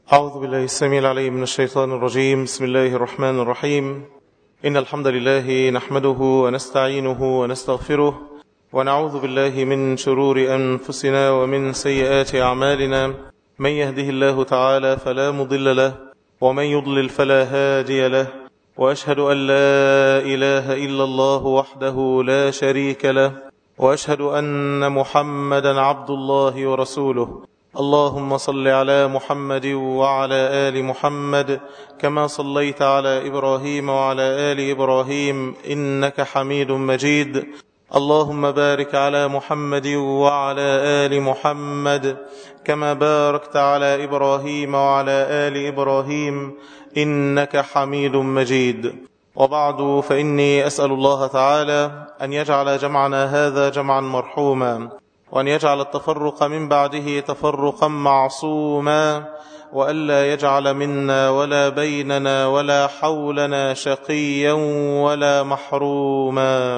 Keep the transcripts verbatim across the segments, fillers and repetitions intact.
أعوذ بالله السميع العليم من الشيطان الرجيم. بسم الله الرحمن الرحيم. إن الحمد لله نحمده ونستعينه ونستغفره ونعوذ بالله من شرور أنفسنا ومن سيئات أعمالنا. من يهده الله تعالى فلا مضل له ومن يضلل فلا هادي له، وأشهد أن لا إله إلا الله وحده لا شريك له، وأشهد أن محمدا عبد الله ورسوله. اللهم صل على محمد وعلى آل محمد كما صليت على إبراهيم وعلى آل إبراهيم إنك حميد مجيد. اللهم بارك على محمد وعلى آل محمد كما باركت على إبراهيم وعلى آل إبراهيم إنك حميد مجيد. وبعد، فإني أسأل الله تعالى أن يجعل جمعنا هذا جمعا مرحوما، وأن يجعل التفرق من بعده تفرقا معصوما، وألا يجعل منا ولا بيننا ولا حولنا شقيا ولا محروما.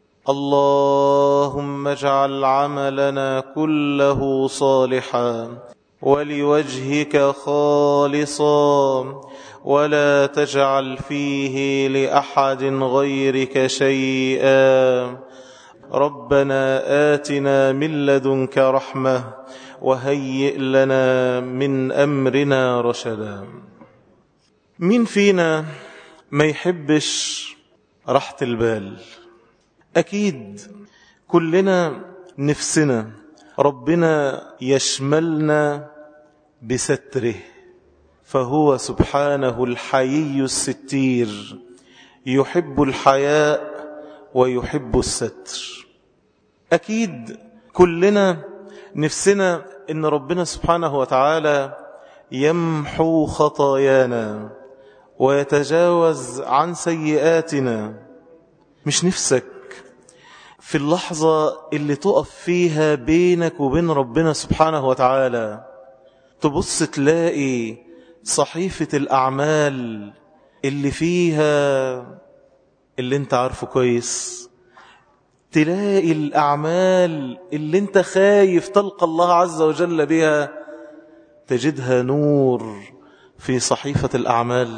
اللهم اجعل عملنا كله صالحا ولوجهك خالصا، ولا تجعل فيه لأحد غيرك شيئا. ربنا آتنا من لدنك رحمة وهيئ لنا من أمرنا رشدا. مين فينا ما يحبش راحة البال؟ أكيد كلنا نفسنا ربنا يشملنا بستره، فهو سبحانه الحيي الستير، يحب الحياء ويحب الستر. أكيد كلنا نفسنا إن ربنا سبحانه وتعالى يمحو خطايانا ويتجاوز عن سيئاتنا. مش نفسك في اللحظة اللي تقف فيها بينك وبين ربنا سبحانه وتعالى تبص تلاقي صحيفة الأعمال اللي فيها اللي انت عارفه كويس، تلاقي الأعمال اللي انت خايف تلقى الله عز وجل بها تجدها نور في صحيفة الأعمال.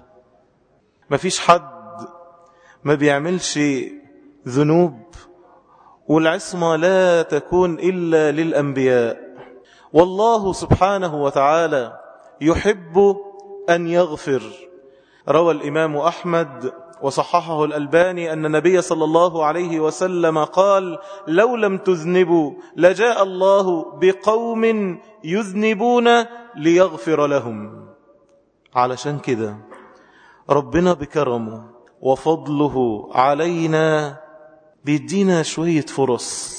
مفيش حد ما بيعملش ذنوب، والعصمة لا تكون إلا للأنبياء. والله سبحانه وتعالى يحب أن يغفر. روى الإمام أحمد وصححه الألباني أن النبي صلى الله عليه وسلم قال: لو لم تذنبوا لجاء الله بقوم يذنبون ليغفر لهم. علشان كده ربنا بكرمه وفضله علينا بيدينا شوية فرص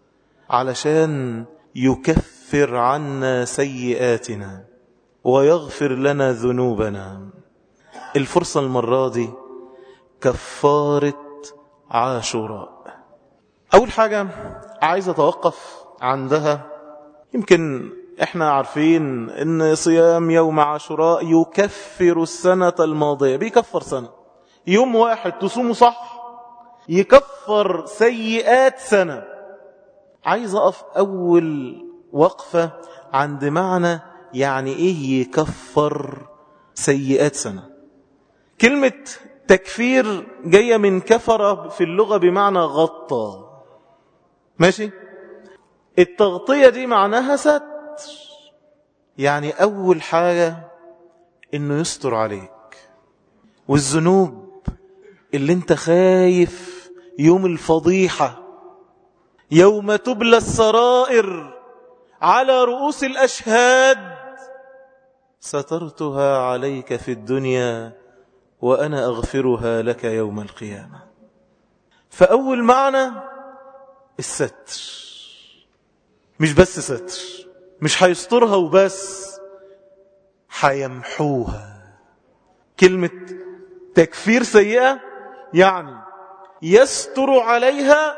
علشان يكفر عنا سيئاتنا ويغفر لنا ذنوبنا. الفرصة المرة دي كفارة عاشوراء. أول حاجة عايز أتوقف عندها، يمكن احنا عارفين ان صيام يوم عاشوراء يكفر السنة الماضية، بيكفر سنة. يوم واحد تصومه صح يكفر سيئات سنة. عايز أقف أول وقفة عند معنى يعني إيه يكفر سيئات سنة. كلمة تكفير جاية من كفر في اللغة بمعنى غطى، ماشي؟ التغطية دي معناها ستر، يعني أول حاجة إنه يستر عليك. والذنوب اللي انت خايف يوم الفضيحة، يوم تبلى السرائر على رؤوس الأشهاد، سترتها عليك في الدنيا وأنا أغفرها لك يوم القيامة. فأول معنى الستر، مش بس ستر، مش هيسترها وبس، هيمحوها. كلمة تكفير سيئة يعني يستر عليها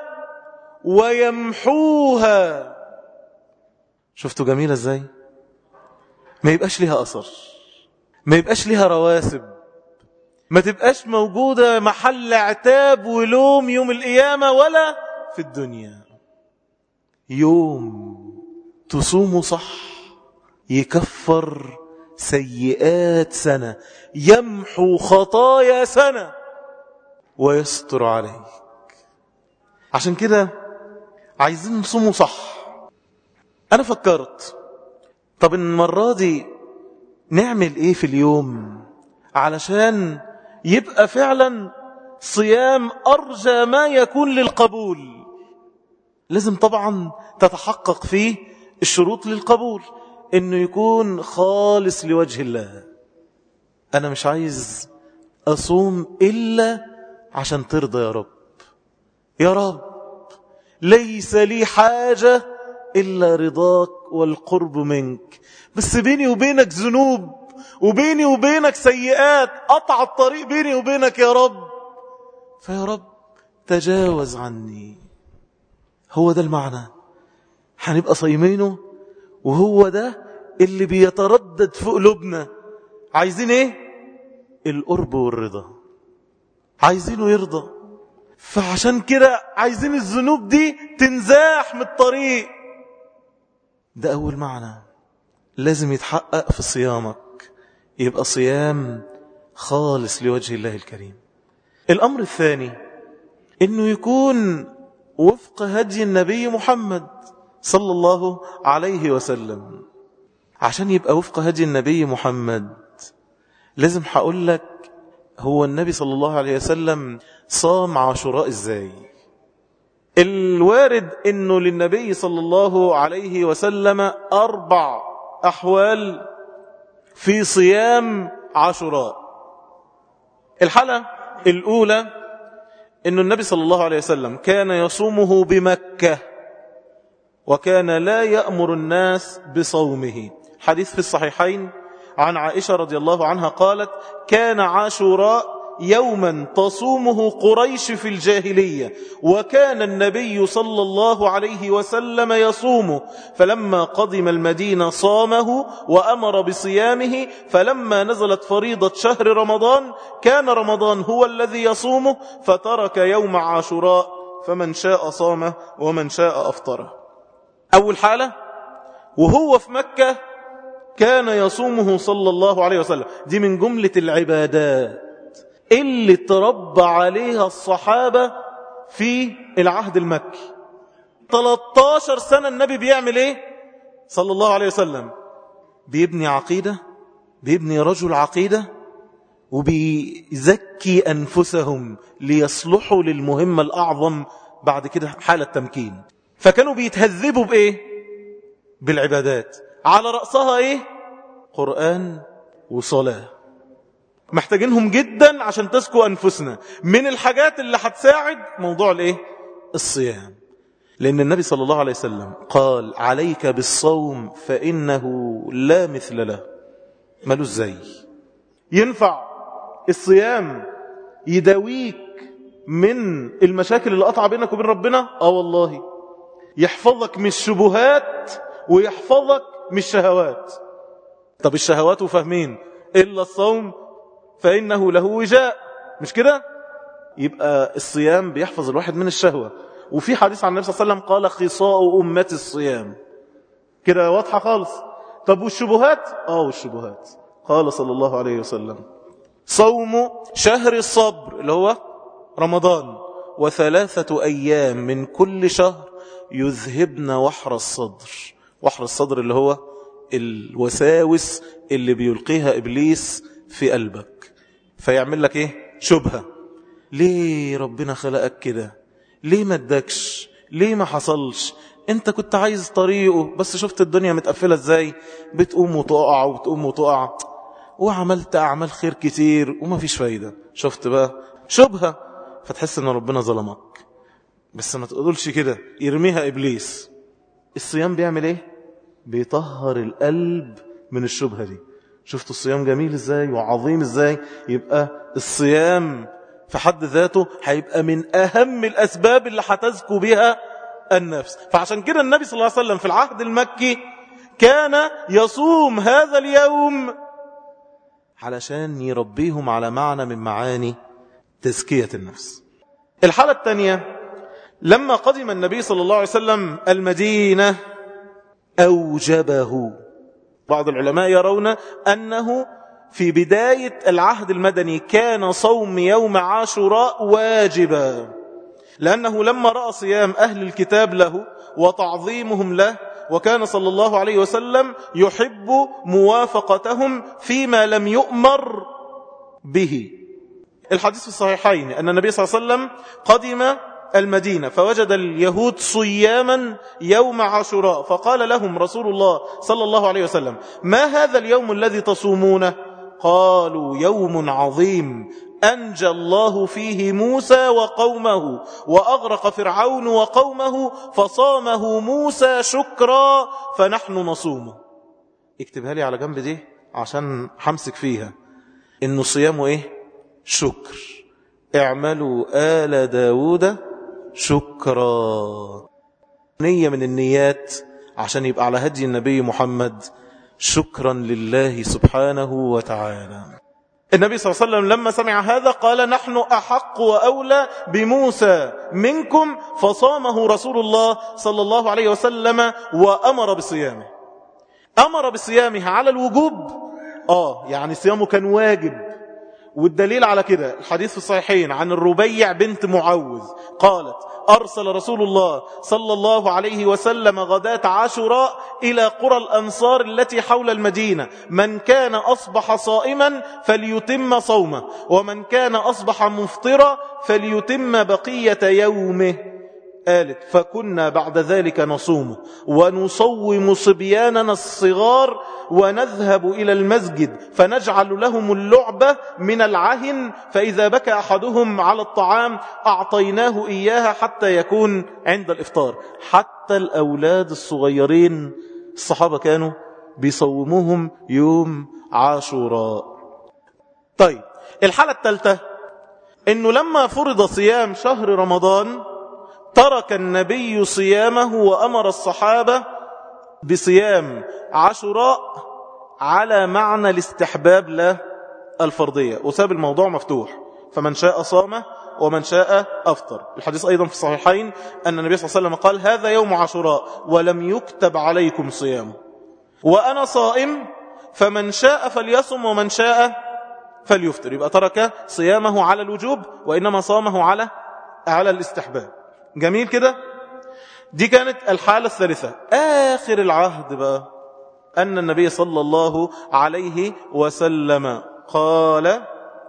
ويمحوها. شفتوا جميلة ازاي؟ ما يبقاش لها أثر، ما يبقاش لها رواسب، ما تبقاش موجودة محل عتاب ولوم يوم القيامة ولا في الدنيا. يوم تصوم صح يكفر سيئات سنة، يمحو خطايا سنة ويستر عليك. عشان كده عايزين نصوموا صح. أنا فكرت طب المرة دي نعمل إيه في اليوم علشان يبقى فعلا صيام أرجى ما يكون للقبول. لازم طبعا تتحقق فيه الشروط للقبول، إنه يكون خالص لوجه الله. أنا مش عايز أصوم إلا عشان ترضى يا رب. يا رب ليس لي حاجة إلا رضاك والقرب منك، بس بيني وبينك ذنوب، وبيني وبينك سيئات، قطع الطريق بيني وبينك يا رب، فيا رب تجاوز عني. هو ده المعنى. هنبقى صايمينه وهو ده اللي بيتردد في قلوبنا. عايزين ايه؟ القرب والرضا، عايزينه يرضى. فعشان كده عايزين الذنوب دي تنزاح من الطريق. ده أول معنى لازم يتحقق في صيامك، يبقى صيام خالص لوجه الله الكريم. الأمر الثاني إنه يكون وفق هدي النبي محمد صلى الله عليه وسلم. عشان يبقى وفق هدي النبي محمد لازم هقول لك هو النبي صلى الله عليه وسلم صام عاشوراء ازاي. الوارد انه للنبي صلى الله عليه وسلم اربع احوال في صيام عاشوراء. الحالة الاولى انه النبي صلى الله عليه وسلم كان يصومه بمكة، وكان لا يأمر الناس بصومه. حديث في الصحيحين عن عائشة رضي الله عنها قالت: كان عاشوراء يوما تصومه قريش في الجاهلية، وكان النبي صلى الله عليه وسلم يصومه، فلما قدم المدينة صامه وأمر بصيامه، فلما نزلت فريضة شهر رمضان كان رمضان هو الذي يصومه، فترك يوم عاشوراء، فمن شاء صامه ومن شاء أفطره. أول حالة وهو في مكة كان يصومه صلى الله عليه وسلم. دي من جملة العبادات اللي تربى عليها الصحابة في العهد المكي. ثلاثة عشر سنة النبي بيعمل ايه صلى الله عليه وسلم؟ بيبني عقيدة، بيبني رجل عقيدة، وبيزكي أنفسهم ليصلحوا للمهمة الأعظم بعد كده حالة تمكين. فكانوا بيتهذبوا بإيه؟ بالعبادات، على رأسها إيه؟ قرآن وصلاة. محتاجينهم جدا عشان تزكوا أنفسنا. من الحاجات اللي هتساعد موضوع الإيه؟ الصيام. لأن النبي صلى الله عليه وسلم قال: عليك بالصوم فإنه لا مثل له. مالوش زي. ينفع الصيام يداويك من المشاكل اللي قطع بينك وبين ربنا؟ آه والله. يحفظك من الشبهات ويحفظك من الشهوات. طب الشهوات وفهمين إلا الصوم فإنه له وجاء، مش كده؟ يبقى الصيام بيحفظ الواحد من الشهوة. وفي حديث عن النبي صلى الله عليه وسلم قال: خصاء أمة الصيام. كده واضحة خالص. طب والشبهات؟ آه والشبهات قال صلى الله عليه وسلم: صوم شهر الصبر اللي هو رمضان، وثلاثة أيام من كل شهر يذهبن وحر الصدر. وحر الصدر اللي هو الوساوس اللي بيلقيها إبليس في قلبك، فيعمل لك إيه؟ شبهة. ليه ربنا خلقك كده؟ ليه ما ادكش؟ ليه ما حصلش؟ انت كنت عايز طريقه، بس شفت الدنيا متقفلة ازاي، بتقوم وتقع وبتقوم وتقع، وعملت أعمال خير كتير وما فيش فايدة. شفت بقى؟ شبهة. فتحس ان ربنا ظلمك. بس ما تقولش كده، يرميها إبليس. الصيام بيعمل ايه؟ بيطهر القلب من الشبهة دي. شفتوا الصيام جميل ازاي وعظيم ازاي؟ يبقى الصيام في حد ذاته هيبقى من أهم الأسباب اللي هتزكو بها النفس. فعشان كده النبي صلى الله عليه وسلم في العهد المكي كان يصوم هذا اليوم علشان يربيهم على معنى من معاني تزكية النفس. الحالة الثانية لما قدم النبي صلى الله عليه وسلم المدينة أوجبه. بعض العلماء يرون أنه في بداية العهد المدني كان صوم يوم عاشوراء واجبا، لأنه لما رأى صيام أهل الكتاب له وتعظيمهم له، وكان صلى الله عليه وسلم يحب موافقتهم فيما لم يؤمر به. الحديث في الصحيحين أن النبي صلى الله عليه وسلم قدم المدينة فوجد اليهود صياما يوم عاشوراء، فقال لهم رسول الله صلى الله عليه وسلم: ما هذا اليوم الذي تصومونه؟ قالوا: يوم عظيم أنجى الله فيه موسى وقومه وأغرق فرعون وقومه فصامه موسى شكرا فنحن نصومه. اكتبها لي على جنب دي عشان حمسك فيها، إنه صيامه إيه؟ شكر. اعملوا آل داود شكرا. نية من النيات عشان يبقى على هدي النبي محمد، شكرا لله سبحانه وتعالى. النبي صلى الله عليه وسلم لما سمع هذا قال: نحن أحق وأولى بموسى منكم، فصامه رسول الله صلى الله عليه وسلم وأمر بصيامه. أمر بصيامه على الوجوب، آه يعني صيامه كان واجب. والدليل على كده الحديث في الصحيحين عن الربيع بنت معوذ قالت: أرسل رسول الله صلى الله عليه وسلم غداة عاشوراء إلى قرى الأنصار التي حول المدينة: من كان أصبح صائما فليتم صومه، ومن كان أصبح مفطرا فليتم بقية يومه. قالت: فكنا بعد ذلك نصوم ونصوم صبياننا الصغار ونذهب إلى المسجد فنجعل لهم اللعبة من العهن، فإذا بكى أحدهم على الطعام أعطيناه إياها حتى يكون عند الإفطار. حتى الأولاد الصغيرين الصحابة كانوا بيصوموهم يوم عاشوراء. طيب الحالة الثالثة إنه لما فرض صيام شهر رمضان ترك النبي صيامه وأمر الصحابة بصيام عاشوراء على معنى الاستحباب لا الفرضية، وساب الموضوع مفتوح، فمن شاء صامه ومن شاء أفطر. الحديث أيضا في الصحيحين أن النبي صلى الله عليه وسلم قال: هذا يوم عاشوراء ولم يكتب عليكم صيامه، وأنا صائم فمن شاء فليصم ومن شاء فليفطر. يبقى ترك صيامه على الوجوب وإنما صامه على على الاستحباب. جميل كده. دي كانت الحالة الثالثة. آخر العهد بقى أن النبي صلى الله عليه وسلم قال: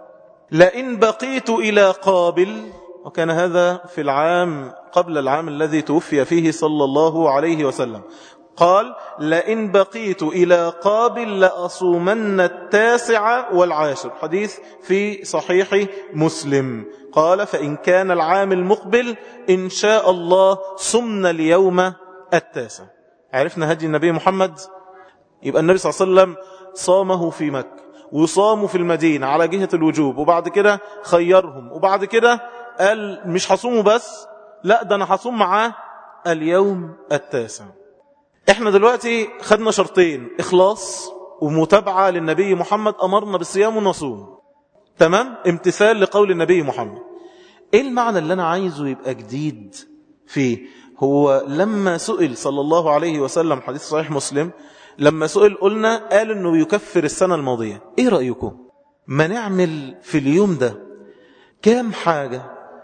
لئن بقيت إلى قابل، وكان هذا في العام قبل العام الذي توفي فيه صلى الله عليه وسلم، قال: لئن بقيت إلى قابل لأصومن التاسع والعاشر. حديث في صحيح مسلم. قال: فإن كان العام المقبل إن شاء الله صمنا اليوم التاسع. عرفنا هدي النبي محمد. يبقى النبي صلى الله عليه وسلم صامه في مكة وصاموا في المدينة على جهة الوجوب، وبعد كده خيرهم، وبعد كده قال مش هصومه بس، لا ده أنا هصوم معاه اليوم التاسع. احنا دلوقتي خدنا شرطين: إخلاص ومتابعة للنبي محمد، أمرنا بالصيام ونصوم، تمام، امتثال لقول النبي محمد. ايه المعنى اللي انا عايزه يبقى جديد فيه؟ هو لما سئل صلى الله عليه وسلم، حديث صحيح مسلم، لما سئل قلنا قال انه يكفر السنة الماضية. ايه رأيكم ما نعمل في اليوم ده كام حاجة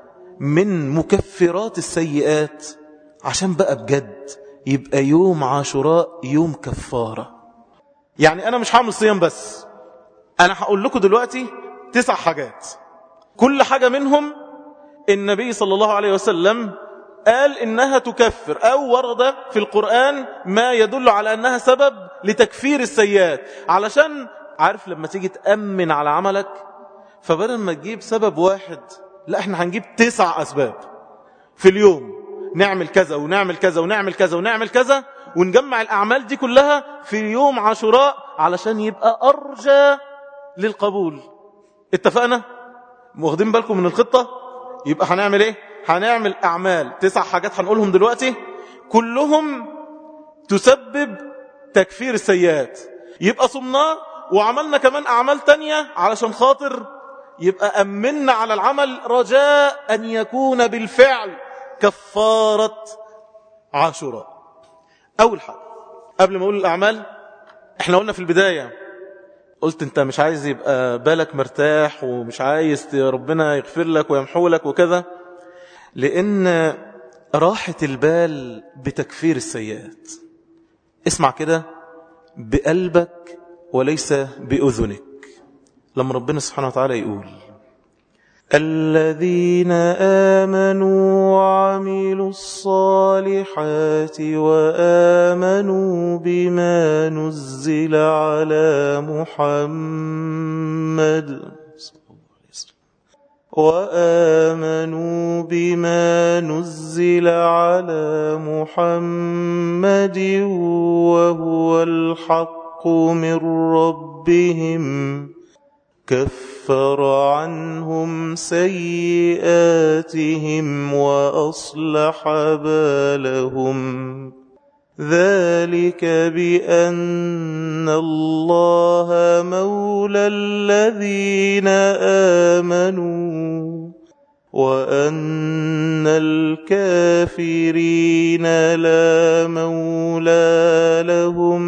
من مكفرات السيئات عشان بقى بجد يبقى يوم عاشوراء يوم كفارة؟ يعني انا مش هعمل صيام بس، انا هقول لكم دلوقتي تسع حاجات، كل حاجة منهم النبي صلى الله عليه وسلم قال إنها تكفر، أو ورد في القرآن ما يدل على أنها سبب لتكفير السيئات. علشان عارف لما تيجي تأمن على عملك، فبدل ما تجيب سبب واحد، لا احنا هنجيب تسع أسباب في اليوم، نعمل كذا ونعمل كذا ونعمل كذا ونعمل كذا، ونجمع الأعمال دي كلها في يوم عاشوراء علشان يبقى أرجى للقبول. اتفقنا؟ واخدين بالكم من الخطة؟ يبقى هنعمل ايه؟ هنعمل أعمال، تسع حاجات هنقولهم دلوقتي، كلهم تسبب تكفير السيئات. يبقى صمنا وعملنا كمان أعمال تانية علشان خاطر يبقى أمنا على العمل رجاء أن يكون بالفعل كفارة عاشوراء. أول حاجة قبل ما أقول الأعمال، احنا قلنا في البداية، قلت انت مش عايز يبقى بالك مرتاح ومش عايز ربنا يغفر لك ويمحو لك وكذا، لأن راحة البال بتكفير السيئات. اسمع كده بقلبك وليس بأذنك، لما ربنا سبحانه وتعالى يقول الذين آمنوا وعملوا الصالحات وآمنوا بما نزل على محمد وآمنوا بما نزل على محمد وهو الحق من ربهم كفر عنهم سيئاتهم وأصلح بالهم ذلك بأن الله مولى الذين آمنوا وأن الكافرين لا مولى لهم.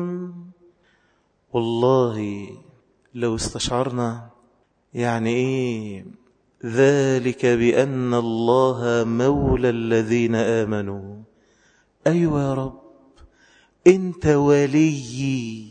والله لو استشعرنا يعني ايه ذلك بأن الله مولى الذين آمنوا، أيوة يا رب انت وليي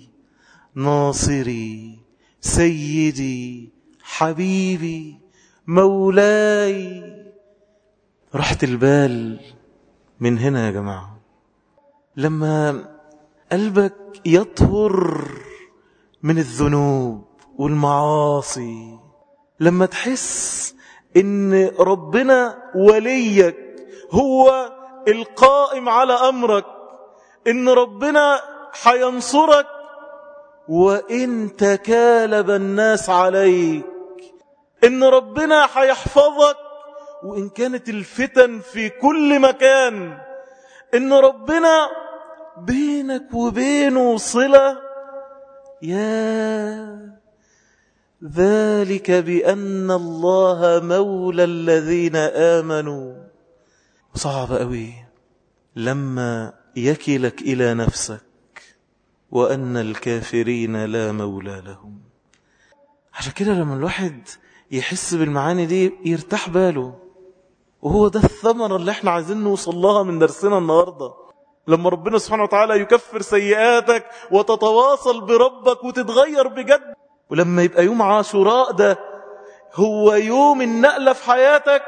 ناصري سيدي حبيبي مولاي. راحة البال من هنا يا جماعة، لما قلبك يطهر من الذنوب والمعاصي، لما تحس ان ربنا وليك هو القائم على أمرك، إن ربنا حينصرك وإن تكالب الناس عليك، إن ربنا حيحفظك وإن كانت الفتن في كل مكان، إن ربنا بينك وبينه صلة. يا ذلك بأن الله مولى الذين آمنوا. صعب قوي لما يكلك إلى نفسك وأن الكافرين لا مولى لهم. عشان كده لما الواحد يحس بالمعاني دي يرتاح باله، وهو ده الثمرة اللي احنا عايزين نوصل لها من درسنا النهاردة. لما ربنا سبحانه وتعالى يكفر سيئاتك وتتواصل بربك وتتغير بجد، ولما يبقى يوم عاشوراء ده هو يوم النقلة في حياتك،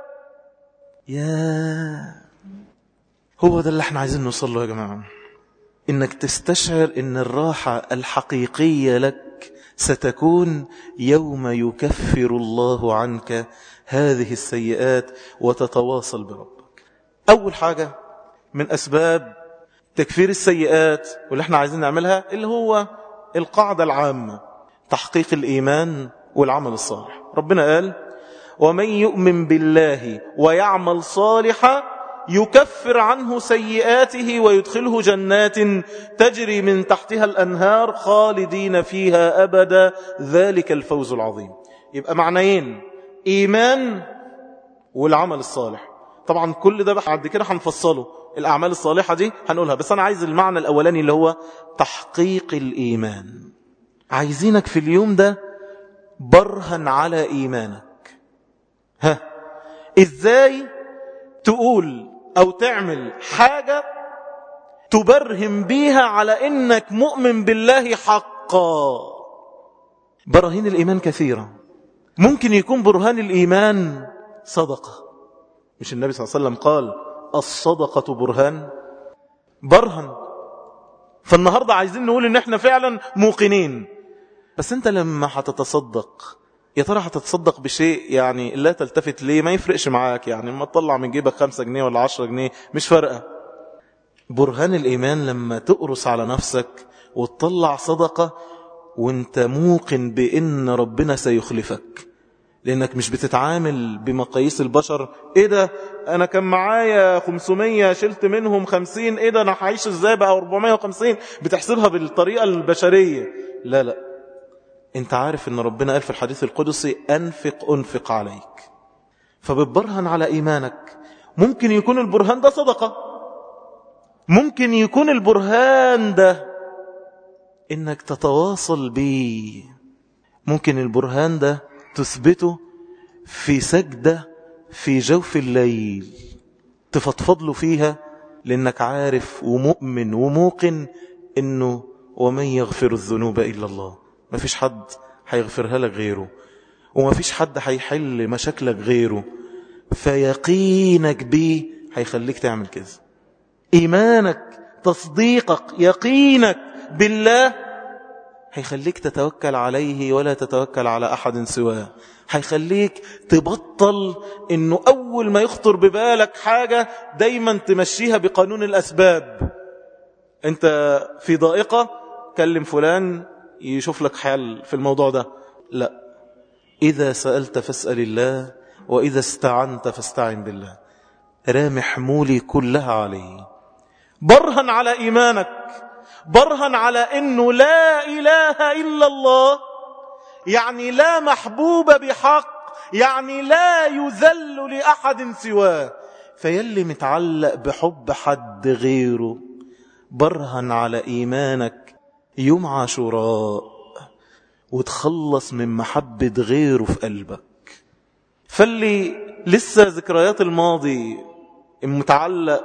يا هو ده اللي احنا عايزين نوصل له يا جماعة. انك تستشعر ان الراحة الحقيقية لك ستكون يوم يكفر الله عنك هذه السيئات وتتواصل بربك. اول حاجة من اسباب تكفير السيئات واللي احنا عايزين نعملها اللي هو القاعدة العامة، تحقيق الايمان والعمل الصالح. ربنا قال ومن يؤمن بالله ويعمل صالحا يكفر عنه سيئاته ويدخله جنات تجري من تحتها الأنهار خالدين فيها أبدا ذلك الفوز العظيم. يبقى معنيين، إيمان والعمل الصالح. طبعا كل ده بعد كده هنفصله، الأعمال الصالحة دي هنقولها، بس أنا عايز المعنى الأولاني اللي هو تحقيق الإيمان. عايزينك في اليوم ده برهن على إيمانك. ها إزاي تقول أو تعمل حاجة تبرهن بيها على إنك مؤمن بالله حقا؟ براهين الإيمان كثيرة. ممكن يكون برهان الإيمان صدقة، مش النبي صلى الله عليه وسلم قال الصدقة برهان؟ برهن. فالنهاردة عايزين نقول إن احنا فعلا موقنين. بس انت لما هتتصدق يا ترى هتتصدق بشيء يعني لا تلتفت ليه، ما يفرقش معاك، يعني ما تطلع من جيبك خمسة جنيه ولا عشرة جنيه مش فارقة. برهان الإيمان لما تقرص على نفسك وتطلع صدقة وانت موقن بأن ربنا سيخلفك، لأنك مش بتتعامل بمقاييس البشر. ايه ده انا كان معايا خمسمية شلت منهم خمسين، ايه ده انا هعيش ازاي بقى أربعمية وخمسين، بتحسبها بالطريقة البشرية. لا لا، انت عارف ان ربنا قال في الحديث القدسي انفق انفق عليك، فبتبرهن على ايمانك. ممكن يكون البرهان ده صدقة، ممكن يكون البرهان ده إنك تتواصل بيه. ممكن البرهان ده تثبته في سجدة في جوف الليل، تفضفض له فيها، لأنك عارف ومؤمن وموقن إنه ومن يغفر الذنوب إلا الله. ما فيش حد هيغفرها لك غيره، وما فيش حد هيحل مشاكلك غيره. فيقينك بيه هيخليك تعمل كده. إيمانك، تصديقك، يقينك بالله هيخليك تتوكل عليه ولا تتوكل على أحد سواه. هيخليك تبطل إنه أول ما يخطر ببالك حاجة دايما تمشيها بقانون الأسباب. أنت في ضائقة، كلم فلان يشوف لك حل في الموضوع ده. لا، إذا سألت فاسأل الله، وإذا استعنت فاستعن بالله. رامي حمولي كلها عليه. برهن على إيمانك، برهن على إنه لا إله إلا الله، يعني لا محبوب بحق، يعني لا يذل لأحد سواه. فيلي متعلق بحب حد غيره، برهن على إيمانك يوم عاشوراء وتخلص من محبة غيره في قلبك. فاللي لسه ذكريات الماضي متعلق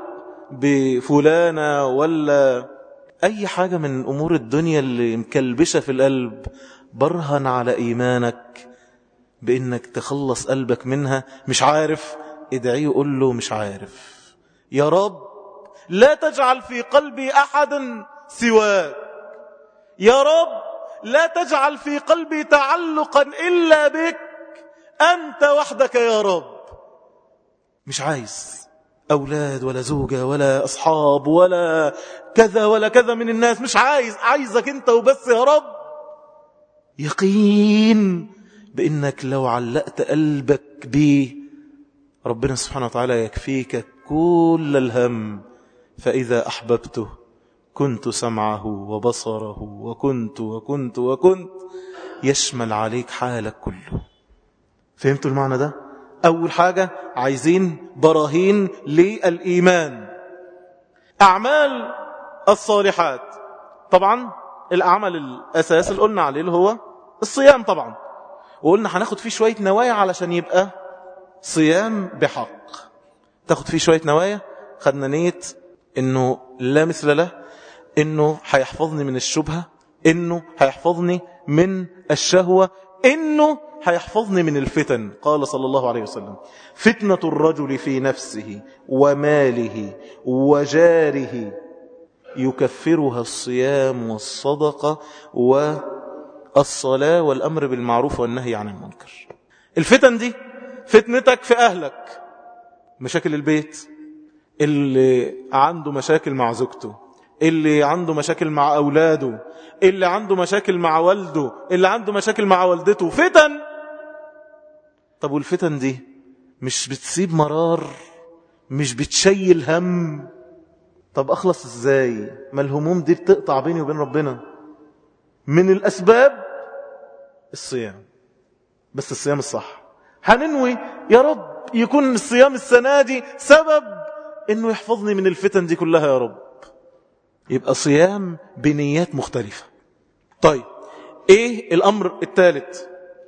بفلانة ولا أي حاجة من أمور الدنيا اللي مكلبشة في القلب، برهن على إيمانك بإنك تخلص قلبك منها. مش عارف، ادعيه قل له مش عارف. يا رب لا تجعل في قلبي أحد سواك. يا رب لا تجعل في قلبي تعلقا إلا بك، أنت وحدك يا رب. مش عايز أولاد ولا زوجة ولا أصحاب ولا كذا ولا كذا من الناس، مش عايز، عايزك أنت وبس يا رب. يقين بأنك لو علقت قلبك بيه ربنا سبحانه وتعالى يكفيك كل الهم. فإذا أحببته كنت سمعه وبصره وكنت وكنت وكنت، يشمل عليك حالك كله. فهمتوا المعنى ده؟ أول حاجة عايزين براهين للإيمان. أعمال الصالحات، طبعا الأعمال الأساس اللي قلنا عليه اللي هو الصيام طبعا، وقلنا هناخد فيه شوية نوايا علشان يبقى صيام بحق. تاخد فيه شوية نوايا. خدنا نية إنه لا مثل له، إنه هيحفظني من الشبهة، إنه هيحفظني من الشهوة، إنه هيحفظني من الفتن. قال صلى الله عليه وسلم: فتنة الرجل في نفسه وماله وجاره يكفرها الصيام والصدقة والصلاة والأمر بالمعروف والنهي عن المنكر. الفتن دي فتنتك في أهلك، مشاكل البيت، اللي عنده مشاكل مع زوجته، اللي عنده مشاكل مع أولاده، اللي عنده مشاكل مع والده، اللي عنده مشاكل مع والدته. فتن. طب والفتن دي مش بتسيب مرار، مش بتشيل هم. طب أخلص إزاي؟ ما الهموم دي بتقطع بيني وبين ربنا. من الأسباب الصيام، بس الصيام الصح. هننوي يا رب يكون الصيام السنة دي سبب إنه يحفظني من الفتن دي كلها يا رب. يبقى صيام بنيات مختلفة. طيب ايه الامر الثالث؟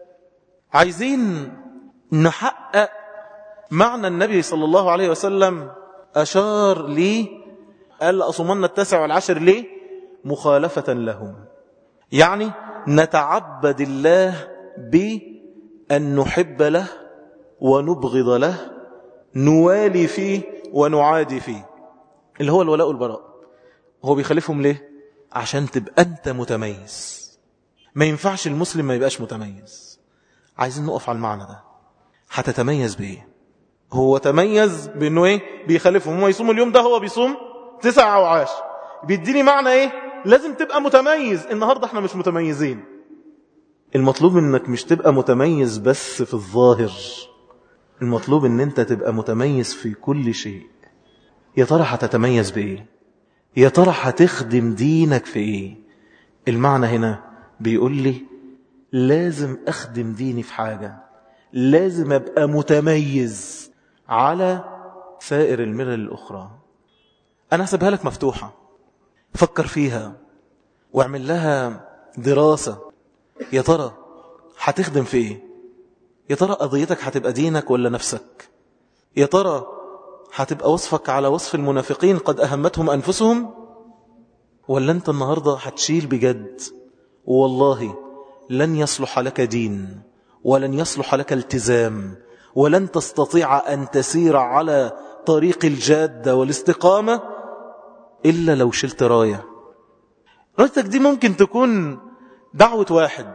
عايزين نحقق معنى النبي صلى الله عليه وسلم اشار ليه، قال اصومن التاسع والعشر ليه؟ مخالفة لهم. يعني نتعبد الله بأن نحب له ونبغض له، نوالي فيه ونعادي فيه، اللي هو الولاء والبراء. هو بيخلفهم ليه؟ عشان تبقى أنت متميز. ما ينفعش المسلم ما يبقاش متميز. عايزين نقف على المعنى ده. هتتميز بإيه؟ هو تميز بأنه إيه؟ بيخلفهم. هو يصوم اليوم ده، هو بيصوم تسع أو عاش. بيديني معنى إيه؟ لازم تبقى متميز. النهاردة احنا مش متميزين. المطلوب انك مش تبقى متميز بس في الظاهر، المطلوب ان انت تبقى متميز في كل شيء. يا ترى هتتميز بإيه؟ يا ترى هتخدم دينك في إيه؟ المعنى هنا بيقول لي لازم أخدم ديني في حاجة، لازم أبقى متميز على سائر الملل الأخرى. أنا هسيبها لك مفتوحة، فكر فيها. واعمل لها دراسة. يا ترى هتخدم في ايه؟ يا ترى قضيتك هتبقى دينك ولا نفسك؟ يا ترى هتبقى وصفك على وصف المنافقين قد أهمتهم أنفسهم، ولا أنت النهاردة هتشيل بجد؟ والله لن يصلح لك دين ولن يصلح لك التزام ولن تستطيع أن تسير على طريق الجادة والاستقامة إلا لو شلت راية. رايتك دي ممكن تكون دعوة واحد،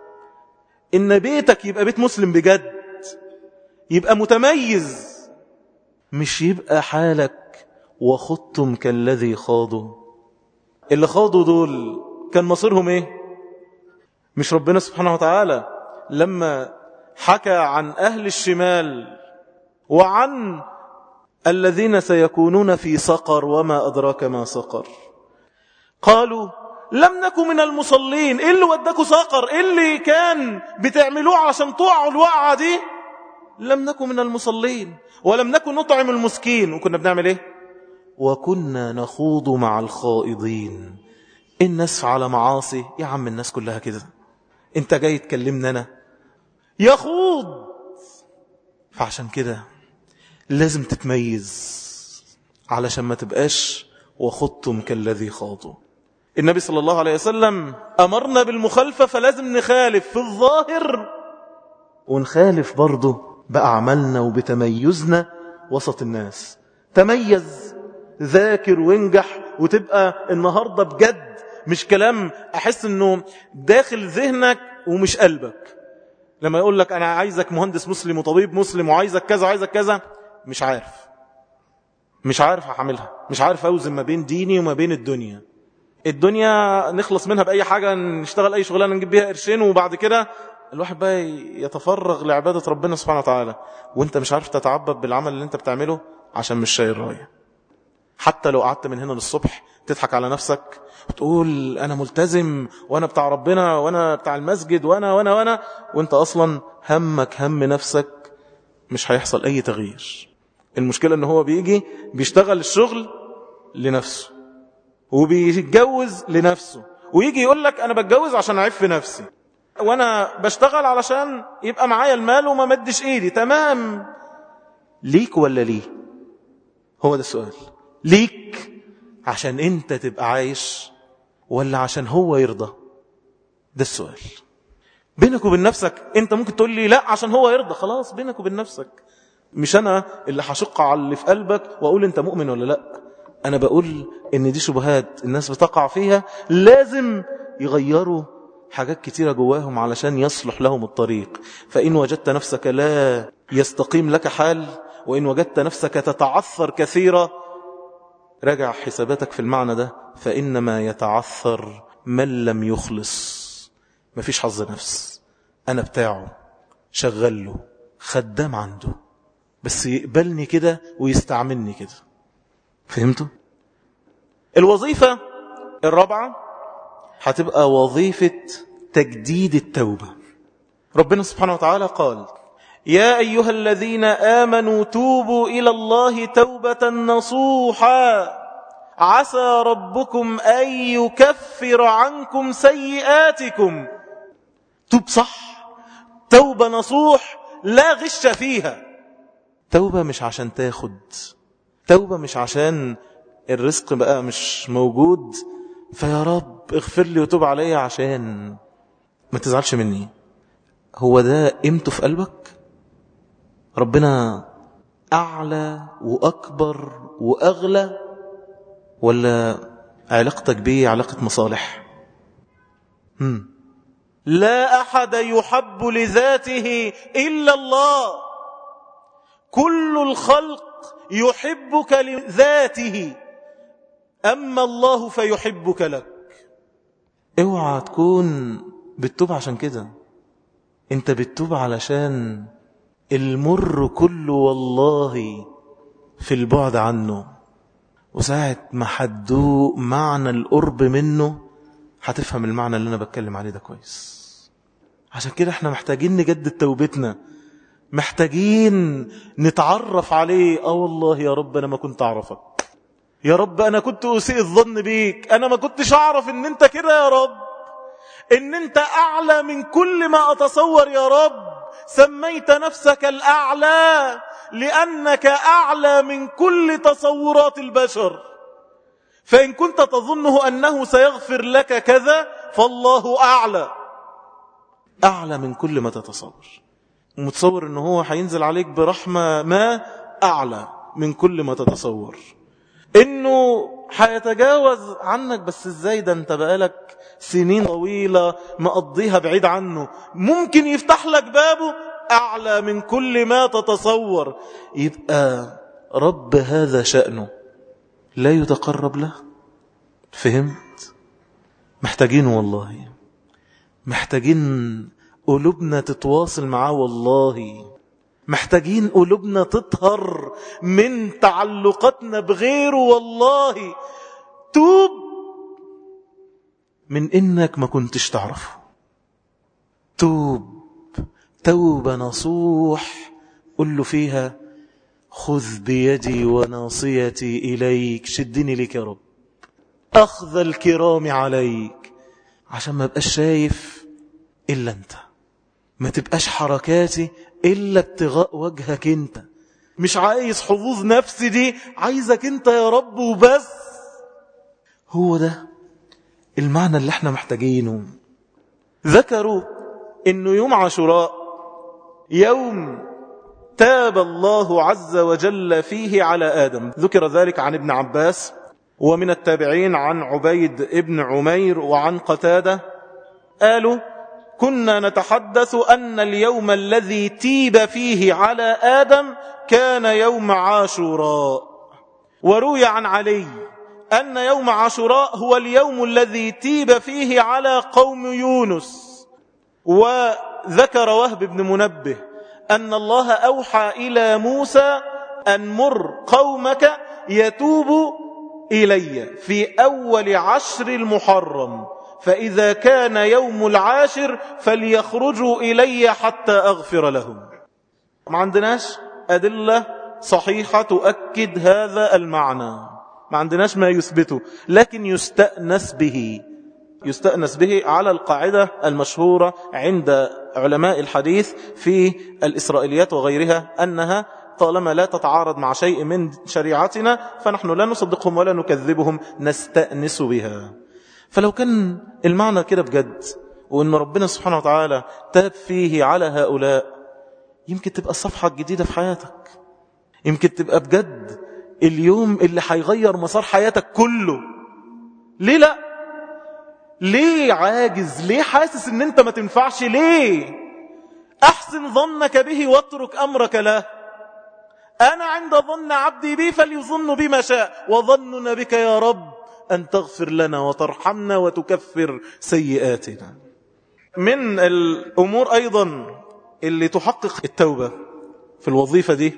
إن بيتك يبقى بيت مسلم بجد، يبقى متميز، مش يبقى حالك وخضتم كالذي خاضوا. اللي خاضوا دول كان مصيرهم ايه؟ مش ربنا سبحانه وتعالى لما حكى عن أهل الشمال وعن الذين سيكونون في سقر وما أدراك ما سقر، قالوا لم نكن من المصلين. إيه اللي وداكوا سقر؟ إيه اللي كان بتعملوه عشان تقعوا الوقعة دي؟ لم نكن من المصلين ولم نكن نطعم المسكين. وكنا بنعمل ايه؟ وكنا نخوض مع الخائضين. الناس على معاصي، يا عم الناس كلها كده، انت جاي تكلمنا انا؟ يخوض. فعشان كده لازم تتميز علشان ما تبقاش وخضتم كالذي خاضوا. النبي صلى الله عليه وسلم أمرنا بالمخالفة، فلازم نخالف في الظاهر ونخالف برضه بأعمالنا وبتميزنا وسط الناس. تميز، ذاكر وانجح، وتبقى النهاردة بجد، مش كلام أحس أنه داخل ذهنك ومش قلبك. لما يقول لك أنا عايزك مهندس مسلم وطبيب مسلم وعايزك كذا وعايزك كذا، مش عارف مش عارف هعملها، مش عارف أوزن ما بين ديني وما بين الدنيا. الدنيا نخلص منها بأي حاجة، نشتغل أي شغلانة نجيب بيها قرشين، وبعد كده الواحد بقى يتفرغ لعبادة ربنا سبحانه وتعالى، وانت مش عارف تتعبد بالعمل اللي انت بتعمله عشان مش شايل راية. حتى لو قعدت من هنا للصبح تضحك على نفسك وتقول أنا ملتزم وأنا بتاع ربنا وأنا بتاع المسجد وأنا وأنا وأنا وانت أصلا همك هم نفسك، مش هيحصل أي تغيير. المشكلة ان هو بيجي بيشتغل الشغل لنفسه وبيتجوز لنفسه، ويجي يقول لك أنا بتجوز عشان أعف نفسي، وأنا بشتغل علشان يبقى معايا المال وما مدش إيدي. تمام، ليك ولا ليه؟ هو ده السؤال. ليك عشان أنت تبقى عايش ولا عشان هو يرضى؟ ده السؤال. بينك وبين نفسك أنت ممكن تقول لي لا عشان هو يرضى، خلاص بينك وبين نفسك، مش أنا اللي هشق على اللي في قلبك وأقول أنت مؤمن ولا لا. أنا بقول إن دي شبهات الناس بتقع فيها، لازم يغيروا حاجات كتيرة جواهم علشان يصلح لهم الطريق. فإن وجدت نفسك لا يستقيم لك حال، وإن وجدت نفسك تتعثر كثيرا، راجع حساباتك في المعنى ده. فإنما يتعثر من لم يخلص. مفيش حظ نفس، أنا بتاعه، شغل له، خدام عنده، بس يقبلني كده ويستعملني كده. فهمتوا؟ الوظيفة الرابعة هتبقى وظيفة تجديد التوبة. ربنا سبحانه وتعالى قال يا أيها الذين آمنوا توبوا إلى الله توبة نصوحا عسى ربكم أن يكفر عنكم سيئاتكم. توب صح، توبة نصوح لا غش فيها. توبة مش عشان تاخد، توبة مش عشان الرزق بقى مش موجود فيا رب اغفر لي وتوب علي عشان ما تزعلش مني. هو ده قيمته في قلبك؟ ربنا أعلى وأكبر وأغلى، ولا علاقتك بيه علاقة مصالح؟ هم. لا أحد يحب لذاته إلا الله. كل الخلق يحبك لذاته، أما الله فيحبك لك. اوعى تكون بتتوب عشان كده، انت بتتوب علشان المر كله والله في البعد عنه، وساعة ما حدوق معنى القرب منه هتفهم المعنى اللي أنا بتكلم عليه ده كويس. عشان كده احنا محتاجين نجدد توبتنا، محتاجين نتعرف عليه. اه والله يا رب أنا ما كنت أعرفك، يا رب أنا كنت أسيء الظن بيك، أنا ما كنتش أعرف إن أنت كده يا رب، إن أنت أعلى من كل ما أتصور يا رب. سميت نفسك الأعلى لأنك أعلى من كل تصورات البشر، فإن كنت تظنه أنه سيغفر لك كذا فالله أعلى، أعلى من كل ما تتصور. متصور أنه هو هينزل عليك برحمة ما، أعلى من كل ما تتصور. أنه هيتجاوز عنك، بس إزاي ده أنت بقالك سنين طويلة مقضيها بعيد عنه، ممكن يفتح لك بابه، أعلى من كل ما تتصور. يبقى رب هذا شأنه لا يتقرب له. فهمت؟ محتاجين والله، محتاجين قلوبنا تتواصل معاه والله، محتاجين قلوبنا تطهر من تعلقاتنا بغيره والله. توب من إنك ما كنتش تعرفه، توب توبة نصوح، قل له فيها خذ بيدي وناصيتي إليك، شدني لك يا رب، أخذ الكرام عليك، عشان ما بقاش شايف إلا أنت، ما تبقاش حركاتي إلا ابتغاء وجهك أنت، مش عايز حظوظ نفسي دي، عايزك أنت يا رب وبس. هو ده المعنى اللي احنا محتاجينه. ذكروا إنه يوم عاشوراء يوم تاب الله عز وجل فيه على آدم. ذكر ذلك عن ابن عباس، ومن التابعين عن عبيد ابن عمير وعن قتادة، قالوا كنا نتحدث أن اليوم الذي تيب فيه على آدم كان يوم عاشوراء. وروي عن علي أن يوم عاشوراء هو اليوم الذي تيب فيه على قوم يونس. وذكر وهب بن منبه أن الله أوحى إلى موسى أن مر قومك يتوب إلي في أول عشر المحرم، فإذا كان يوم العاشر فليخرجوا إلي حتى أغفر لهم. ما عندناش أدلة صحيحة تؤكد هذا المعنى، ما عندناش ما يثبته، لكن يستأنس به، يستأنس به على القاعدة المشهورة عند علماء الحديث في الإسرائيليات وغيرها، أنها طالما لا تتعارض مع شيء من شريعتنا فنحن لا نصدقهم ولا نكذبهم، نستأنس بها. فلو كان المعنى كده بجد، وأن ربنا سبحانه وتعالى تاب فيه على هؤلاء، يمكن تبقى الصفحة الجديدة في حياتك، يمكن تبقى بجد اليوم اللي هيغير مسار حياتك كله. ليه لا؟ ليه عاجز؟ ليه حاسس ان انت ما تنفعش؟ ليه؟ احسن ظنك به واترك امرك له. انا عند ظن عبدي بي فليظن بما شاء، وظننا بك يا رب ان تغفر لنا وترحمنا وتكفر سيئاتنا. من الامور ايضا اللي تحقق التوبة في الوظيفة دي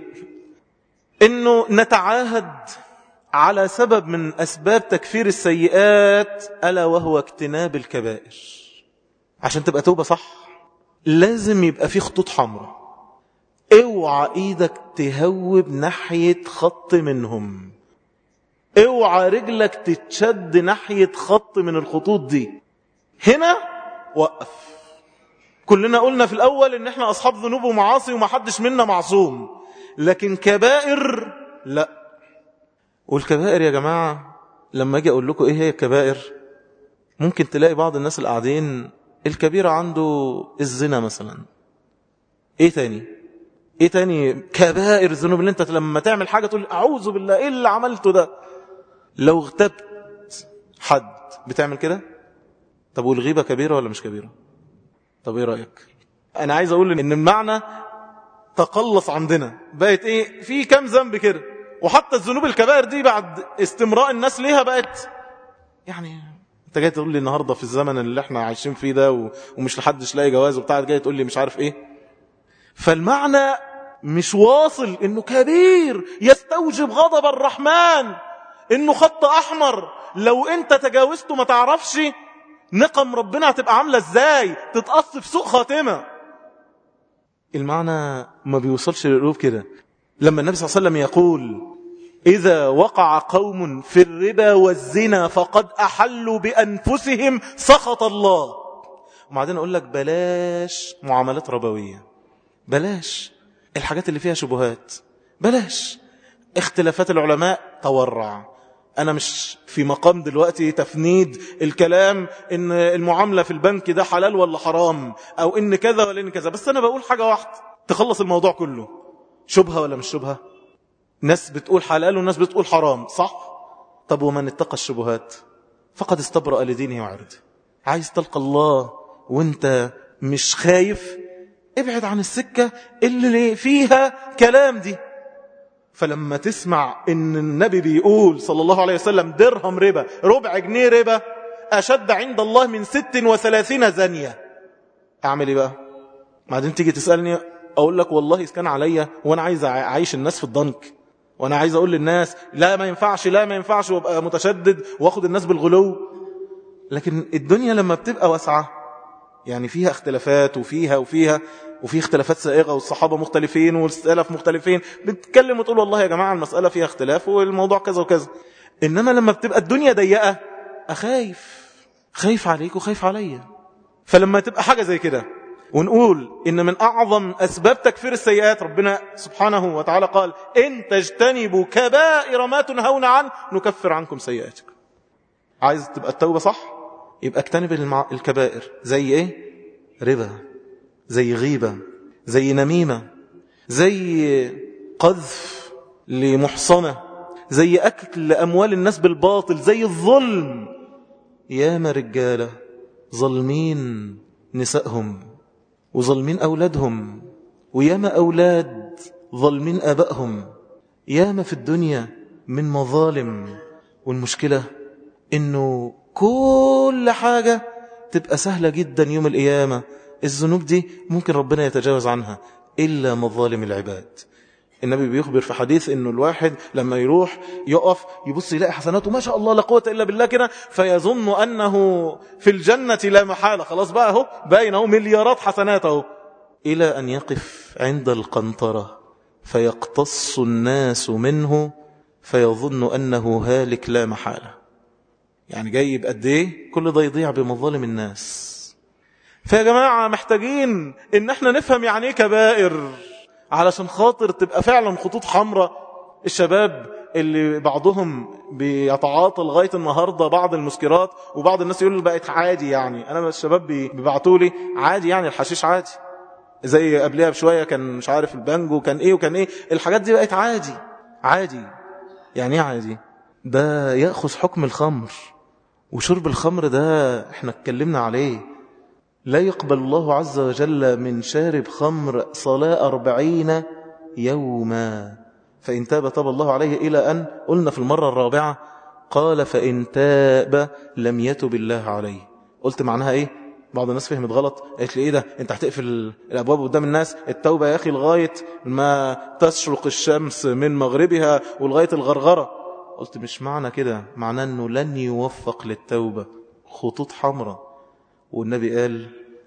انه نتعاهد على سبب من أسباب تكفير السيئات، ألا وهو اجتناب الكبائر. عشان تبقى توبة صح لازم يبقى في خطوط حمراء، اوعى ايدك تهوب ناحية خط منهم، اوعى رجلك تتشد ناحية خط من الخطوط دي. هنا وقف. كلنا قلنا في الأول ان احنا أصحاب ذنوب ومعاصي وما حدش منا معصوم، لكن كبائر لا. والكبائر يا جماعة لما اجي اقول لكم ايه هي الكبائر، ممكن تلاقي بعض الناس القاعدين الكبيرة عنده الزنا مثلا. ايه تاني؟ ايه تاني كبائر الذنوب اللي انت لما تعمل حاجة تقول اعوذ بالله ايه اللي عملته ده؟ لو اغتبت حد بتعمل كده؟ طب والغيبة كبيرة ولا مش كبيرة؟ طب ايه رأيك؟ انا عايز اقول ان المعنى تقلص عندنا، بقت ايه في كام ذنب كده، وحتى الذنوب الكبائر دي بعد استمراء الناس ليها بقت يعني انت جاي تقول لي النهاردة في الزمن اللي احنا عايشين فيه ده ومش لحدش لاقي جواز وبتاعت، جاي تقول لي مش عارف ايه. فالمعنى مش واصل انه كبير يستوجب غضب الرحمن، انه خط احمر لو انت تجاوزته ما تعرفش نقم ربنا هتبقى عاملة ازاي، تتقص في سوء خاتمة. المعنى ما بيوصلش للقلوب كده. لما النبي صلى الله عليه وسلم يقول إذا وقع قوم في الربا والزنا فقد أحلوا بأنفسهم سخط الله. وبعدين أقول لك بلاش معاملات ربوية، بلاش الحاجات اللي فيها شبهات، بلاش اختلافات العلماء، تورع. أنا مش في مقام دلوقتي تفنيد الكلام إن المعاملة في البنك ده حلال ولا حرام، أو إن كذا ولا إن كذا، بس أنا بقول حاجة واحدة تخلص الموضوع كله. شبهة ولا مش شبهة؟ ناس بتقول حلال وناس بتقول حرام، صح؟ طب ومن اتقى الشبهات فقد استبرأ لدينه وعرضه. عايز تلقى الله وانت مش خايف، ابعد عن السكة اللي فيها كلام دي. فلما تسمع ان النبي بيقول صلى الله عليه وسلم درهم ربا، ربع جنيه ربا، أشد عند الله من ست وثلاثين زانية، أعمل إيه بقى؟ بعدين تيجي تسألني أقول لك والله إذا كان عليا وأنا عايز أعيش الناس في الضنك، وأنا عايز أقول للناس لا ما ينفعش لا ما ينفعش وأبقى متشدد وأخذ الناس بالغلو. لكن الدنيا لما بتبقى واسعة يعني فيها اختلافات وفيها وفيها وفي اختلافات سائغة، والصحابة مختلفين والسلف مختلفين، بتتكلم وتقول والله يا جماعة المسألة فيها اختلاف والموضوع كذا وكذا. إنما لما بتبقى الدنيا ضيقة أخايف، خايف عليك وخايف عليا. فلما تبقى حاجة زي كده ونقول إن من أعظم أسباب تكفير السيئات، ربنا سبحانه وتعالى قال إن تجتنبوا كبائر ما تنهون عنه نكفر عنكم سيئاتكم. عايز تبقى التوبة صح؟ يبقى اجتنب الكبائر. زي إيه؟ ربا، زي غيبة، زي نميمة، زي قذف لمحصنة، زي أكل أموال الناس بالباطل، زي الظلم. ياما رجالة ظلمين نسائهم وظلمين أولادهم، وياما أولاد ظلمين أبائهم. ياما في الدنيا من مظالم. والمشكلة إنه كل حاجة تبقى سهلة جدا يوم القيامة. الذنوب دي ممكن ربنا يتجاوز عنها إلا مظالم العباد. النبي بيخبر في حديث إنه الواحد لما يروح يقف يبص يلاقي حسناته ما شاء الله لا قوة إلا بالله كده، فيظن أنه في الجنة لا محالة، خلاص بقى اهو باين اهو مليارات حسناته، إلى أن يقف عند القنطرة فيقتص الناس منه فيظن أنه هالك لا محالة. يعني جاي بقد ايه كل ده يضيع بمظالم الناس. فيا جماعة محتاجين ان احنا نفهم يعني ايه كبائر، علشان خاطر تبقى فعلا خطوط حمراء. الشباب اللي بعضهم بيتعاطى لغاية النهاردة بعض المسكرات، وبعض الناس يقول بقت عادي. يعني انا الشباب بيبعتوا لي عادي، يعني الحشيش عادي، زي قبلها بشوية كان مش عارف البانجو كان ايه وكان ايه، الحاجات دي بقت عادي. عادي يعني ايه عادي؟ ده يأخذ حكم الخمر، وشرب الخمر ده احنا اتكلمنا عليه. لا يقبل الله عز وجل من شارب خمر صلاة أربعين يوما، فإن تاب تاب الله عليه، إلى أن قلنا في المرة الرابعة قال فإن تاب لم يتب الله عليه. قلت معناها إيه؟ بعض الناس فهمت غلط، قالت لي إيه ده أنت هتقفل الأبواب قدام الناس؟ التوبة يا أخي لغاية ما تشرق الشمس من مغربها ولغاية الغرغرة. قلت مش معنى كده، معناه أنه لن يوفق للتوبة، خطوط حمراء. والنبي قال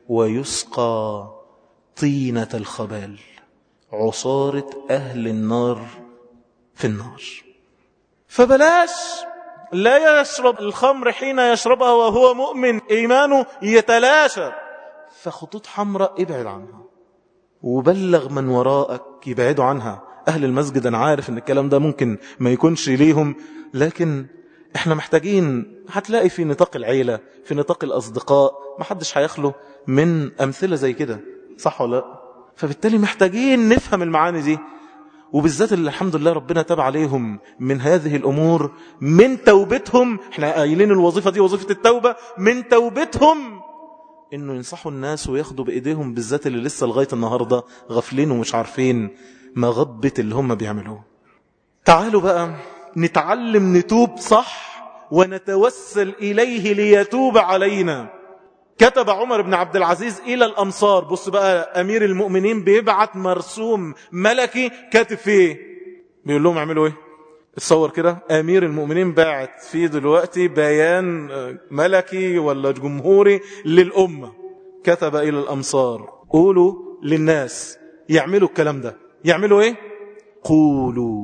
ويسقى طينة الخبال، عصارة أهل النار في النار. فبلاش لا يشرب الخمر حين يشربها وهو مؤمن إيمانه يتلاشى. فخطوط حمراء ابعد عنها، وبلغ من وراءك يبعدوا عنها. أهل المسجد أنا عارف أن الكلام ده ممكن ما يكونش ليهم، لكن احنا محتاجين. هتلاقي في نطاق العيلة، في نطاق الأصدقاء، ما حدش هيخلو من أمثلة زي كده، صح ولا لا؟ فبالتالي محتاجين نفهم المعاني دي، وبالذات اللي الحمد لله ربنا تاب عليهم من هذه الأمور من توبتهم. احنا قايلين الوظيفة دي وظيفة التوبة، من توبتهم انه ينصحوا الناس وياخدوا بإيديهم، بالذات اللي لسه لغاية النهاردة غفلين ومش عارفين مغبة اللي هم بيعملوه. تعالوا بقى نتعلم نتوب صح ونتوسل إليه ليتوب علينا. كتب عمر بن عبد العزيز إلى الأنصار، بص بقى أمير المؤمنين بيبعت مرسوم ملكي كاتب فيه، بيقول لهم اعملوا ايه؟ اتصور كده أمير المؤمنين باعت فيه دلوقتي بيان ملكي ولا جمهوري للأمة. كتب إلى الأنصار قولوا للناس يعملوا الكلام ده. يعملوا ايه؟ قولوا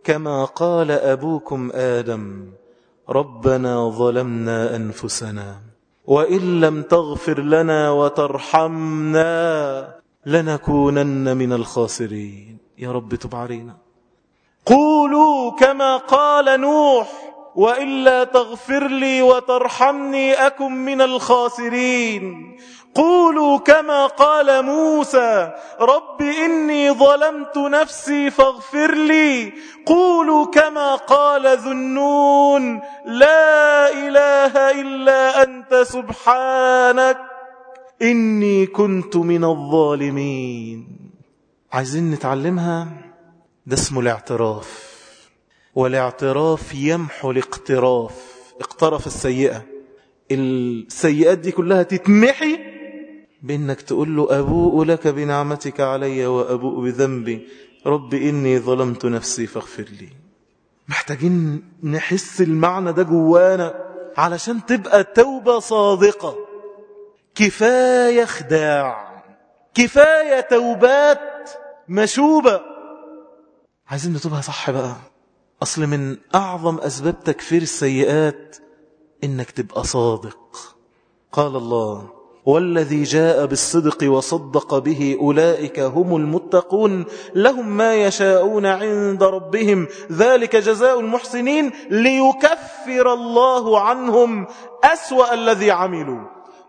كما قال أبوكم آدم ربنا ظلمنا أنفسنا وإن لم تغفر لنا وترحمنا لنكونن من الخاسرين. يا رب تب علينا. قولوا كما قال نوح وإلا تغفر لي وترحمني أكن من الخاسرين. قولوا كما قال موسى رب إني ظلمت نفسي فاغفر لي. قولوا كما قال ذو النون لا إله إلا أنت سبحانك إني كنت من الظالمين. عايزين نتعلمها. ده اسمه الاعتراف، والاعتراف يمحو الاقتراف. اقترف السيئة، السيئات دي كلها تتمحي بأنك تقول له أبوء لك بنعمتك علي وأبوء بذنبي رب إني ظلمت نفسي فاغفر لي. محتاجين نحس المعنى ده جوانا علشان تبقى توبة صادقة. كفاية خداع، كفاية توبات مشوبة. عايزين نتوبها صح بقى. أصل من أعظم أسباب تكفير السيئات إنك تبقى صادق. قال الله والذي جاء بالصدق وصدق به أولئك هم المتقون لهم ما يشاءون عند ربهم ذلك جزاء المحسنين ليكفر الله عنهم أسوأ الذي عملوا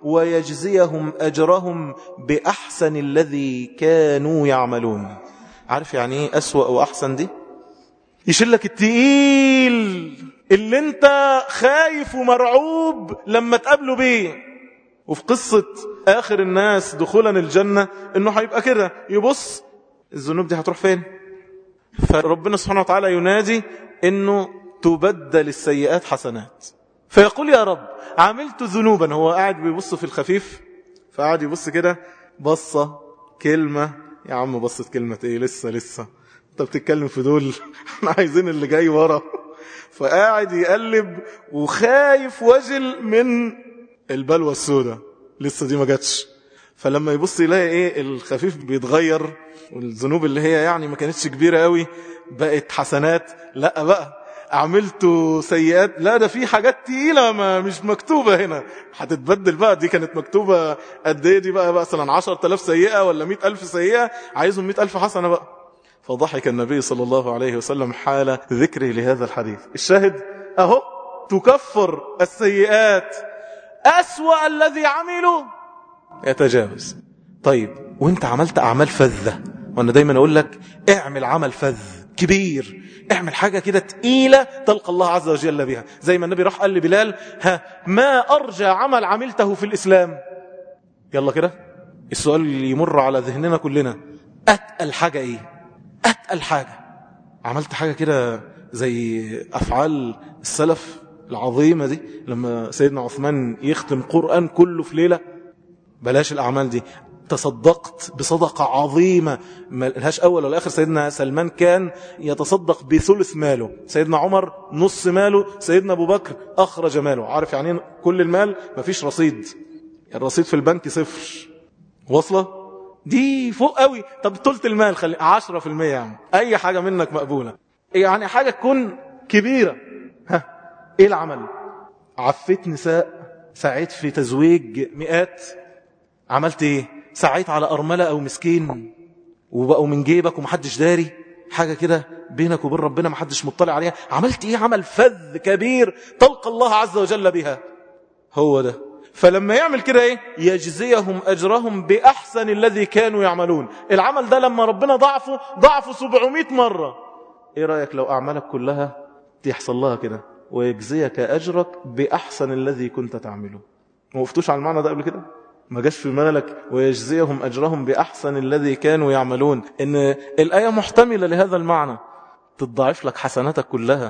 ويجزيهم أجرهم بأحسن الذي كانوا يعملون. عارف يعني ايه أسوأ وأحسن دي؟ يشلك التقيل اللي انت خايف ومرعوب لما تقابله بيه. وفي قصة آخر الناس دخولا الجنة انه هيبقى كده يبص الذنوب دي هتروح فين؟ فربنا سبحانه وتعالى ينادي انه تبدل السيئات حسنات. فيقول يا رب عملت ذنوبا. هو قاعد بيبص في الخفيف فقاعد يبص كده بصة كلمة. يا عم بصت كلمة ايه لسه لسه انت بتتكلم في دول احنا عايزين اللي جاي ورا. فقاعد يقلب وخايف وجل من البلوى السوداء لسه دي ما جاتش. فلما يبص يلاقي ايه الخفيف بيتغير والذنوب اللي هي يعني ما كانتش كبيرة قوي بقت حسنات. لا بقى عملته سيئات. لا ده في حاجات تقيلة ما مش مكتوبة هنا هتتبدل بقى. دي كانت مكتوبة قد ايه دي بقى مثلا عشرة آلاف سيئة ولا مئة ألف سيئة عايزهم مئة ألف حسنة بقى. فضحك النبي صلى الله عليه وسلم حال ذكره لهذا الحديث. الشاهد اهو تكفر السيئات أسوأ الذي عملوا يتجاوز. طيب وانت عملت أعمال فذة. وانا دايما اقول لك اعمل عمل فذ كبير. اعمل حاجة كده تقيلة تلقى الله عز وجل بها. زي ما النبي راح قال لبلال ها ما أرجى عمل عملته في الإسلام. يلا كده السؤال اللي يمر على ذهننا كلنا أتقل حاجة ايه؟ أتقل حاجة عملت حاجة كده زي أفعال السلف العظيمة دي لما سيدنا عثمان يختم قرآن كله في ليلة. بلاش الأعمال دي. تصدقت بصدقة عظيمة ما لهاش أول ولا آخر. سيدنا سلمان كان يتصدق بثلث ماله، سيدنا عمر نص ماله، سيدنا أبو بكر أخرج ماله. عارف يعني كل المال مفيش رصيد، الرصيد في البنك صفر. وصلة دي فوق قوي. طب ثلث المال خلي عشرة في المية يعني. أي حاجة منك مقبولة يعني حاجة تكون كبيرة. ها إيه العمل؟ عفيت نساء، ساعدت في تزويج مئات. عملت إيه؟ ساعدت على أرملة أو مسكين وبقوا من جيبك ومحدش داري. حاجة كده بينك وبين ربنا محدش مطلع عليها. عملت إيه؟ عمل فذ كبير تلقى الله عز وجل بها. هو ده. فلما يعمل كده إيه؟ يجزيهم أجرهم بأحسن الذي كانوا يعملون. العمل ده لما ربنا ضعفه ضعفه سبعمائة مرة. إيه رأيك لو أعمالك كلها تحصل لها كده ويجزيك أجرك بأحسن الذي كنت تعمله؟ ما وقفتوش على المعنى ده قبل كده؟ ما جاش في بالك ويجزيهم أجرهم بأحسن الذي كانوا يعملون؟ إن الآية محتملة لهذا المعنى. تضاعف لك حسناتك كلها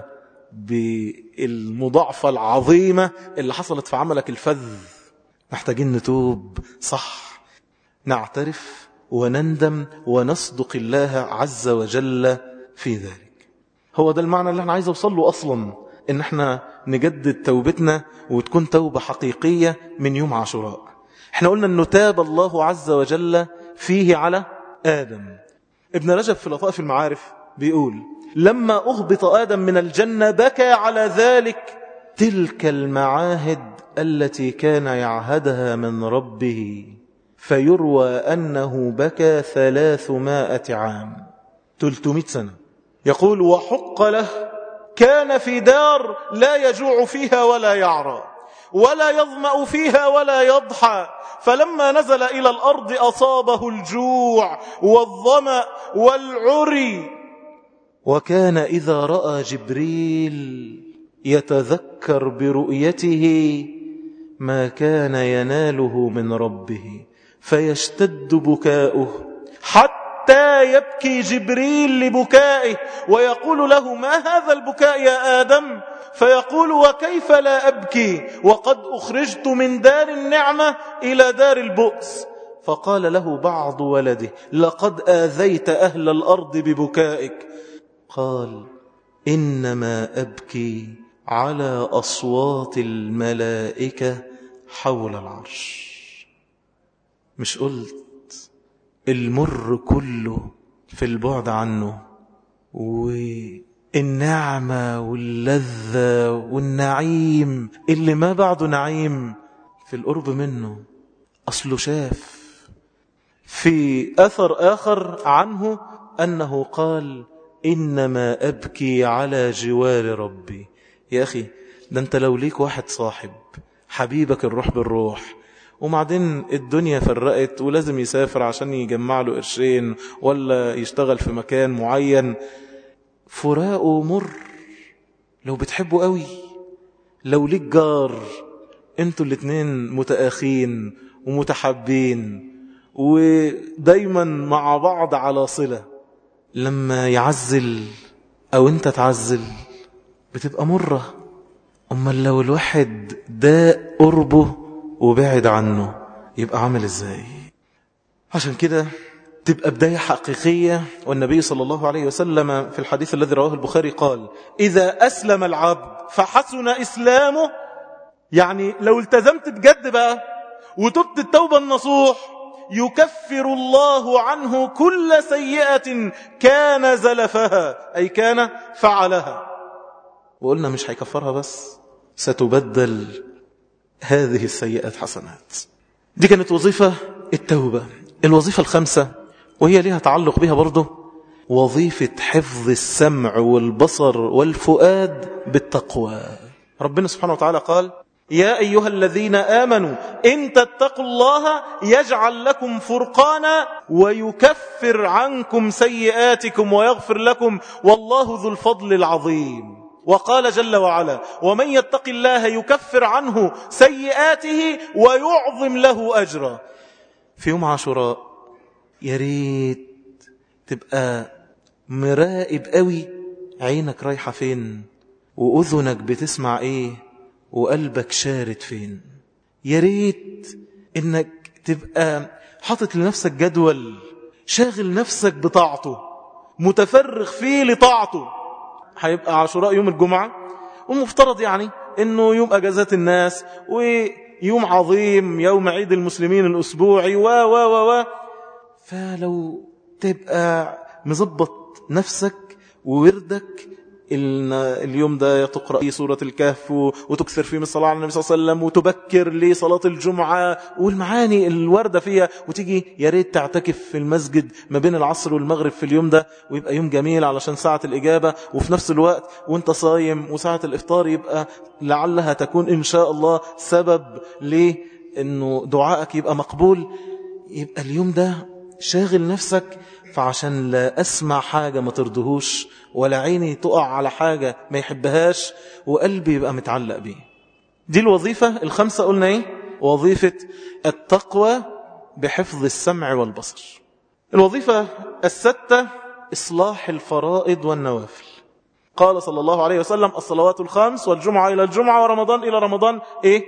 بالمضاعفة العظيمة اللي حصلت في عملك الفذ. محتاجين نتوب صح، نعترف ونندم ونصدق الله عز وجل في ذلك. هو ده المعنى اللي احنا عايز اوصل له أصلا، إن احنا نجدد توبتنا وتكون توبة حقيقية من يوم عاشوراء. احنا قلنا أنه تاب الله عز وجل فيه على آدم. ابن رجب في لطائف المعارف بيقول لما أهبط آدم من الجنة بكى على ذلك تلك المعاهد التي كان يعهدها من ربه، فيروى أنه بكى ثلاثمائة عام، ثلاثمائة سنة. يقول وحق له، كان في دار لا يجوع فيها ولا يعرى ولا يظمأ فيها ولا يضحى، فلما نزل إلى الأرض أصابه الجوع والظمأ والعري. وكان إذا رأى جبريل يتذكر برؤيته ما كان يناله من ربه فيشتد بكاؤه حتى يبكي جبريل لبكائه ويقول له ما هذا البكاء يا آدم؟ فيقول وكيف لا أبكي وقد أخرجت من دار النعمة إلى دار البؤس. فقال له بعض ولده لقد آذيت أهل الأرض ببكائك. قال إنما أبكي على أصوات الملائكة حول العرش. مش قلت المر كله في البعد عنه، والنعمة واللذة والنعيم اللي ما بعده نعيم في القرب منه. أصله شاف في أثر آخر عنه أنه قال إنما أبكي على جوار ربي. يا أخي ده أنت لو ليك واحد صاحب حبيبك الروح بالروح وبعدين الدنيا فرقت ولازم يسافر عشان يجمع له قرشين ولا يشتغل في مكان معين، فراقه مر. لو بتحبه قوي، لو ليك جار انتوا الاتنين متآخين ومتحبين ودايما مع بعض على صلة، لما يعزل او انت تعزل بتبقى مرة. اما لو الواحد داء قربه وبعد عنه يبقى عامل ازاي؟ عشان كده تبقى بداية حقيقية. والنبي صلى الله عليه وسلم في الحديث الذي رواه البخاري قال إذا أسلم العبد فحسن إسلامه، يعني لو التزمت بجد بقى وتبت التوبة النصوح يكفر الله عنه كل سيئة كان زلفها، أي كان فعلها. وقلنا مش هيكفرها بس، ستبدل هذه السيئات حسنات. دي كانت وظيفة التوبة. الوظيفة الخامسة وهي لها تعلق بها برضه، وظيفة حفظ السمع والبصر والفؤاد بالتقوى. ربنا سبحانه وتعالى قال يا أيها الذين آمنوا إن تتقوا الله يجعل لكم فرقانا ويكفر عنكم سيئاتكم ويغفر لكم والله ذو الفضل العظيم. وقال جل وعلا ومن يتق الله يكفر عنه سيئاته ويعظم له أجرا. في يوم عاشوراء يا ريت تبقى مراقب قوي عينك رايحة فين وأذنك بتسمع ايه وقلبك شارد فين. يا ريت انك تبقى حاطط لنفسك جدول شاغل نفسك بطاعته متفرغ فيه لطاعته. هيبقى عاشوراء يوم الجمعة ومفترض يعني انه يوم اجازات الناس ويوم عظيم يوم عيد المسلمين الاسبوعي و و و و فلو تبقى مظبط نفسك ووردك اليوم ده تقرأ فيه سورة الكهف وتكثر فيه من الصلاة على النبي صلى الله عليه وسلم وتبكر لصلاة الجمعة والمعاني الوردة فيها، وتيجي يا ريت تعتكف في المسجد ما بين العصر والمغرب في اليوم ده ويبقى يوم جميل علشان ساعة الإجابة، وفي نفس الوقت وانت صايم وساعة الإفطار يبقى لعلها تكون إن شاء الله سبب ليه إنه دعائك يبقى مقبول. يبقى اليوم ده شاغل نفسك، فعشان لا أسمع حاجة ما ترضهوش ولا عيني تقع على حاجة ما يحبهاش وقلبي يبقى متعلق بيه. دي الوظيفة الخمسة. قلنا ايه؟ وظيفة التقوى بحفظ السمع والبصر. الوظيفة الستة إصلاح الفرائض والنوافل. قال صلى الله عليه وسلم الصلوات الخمس والجمعة إلى الجمعة ورمضان إلى رمضان إيه؟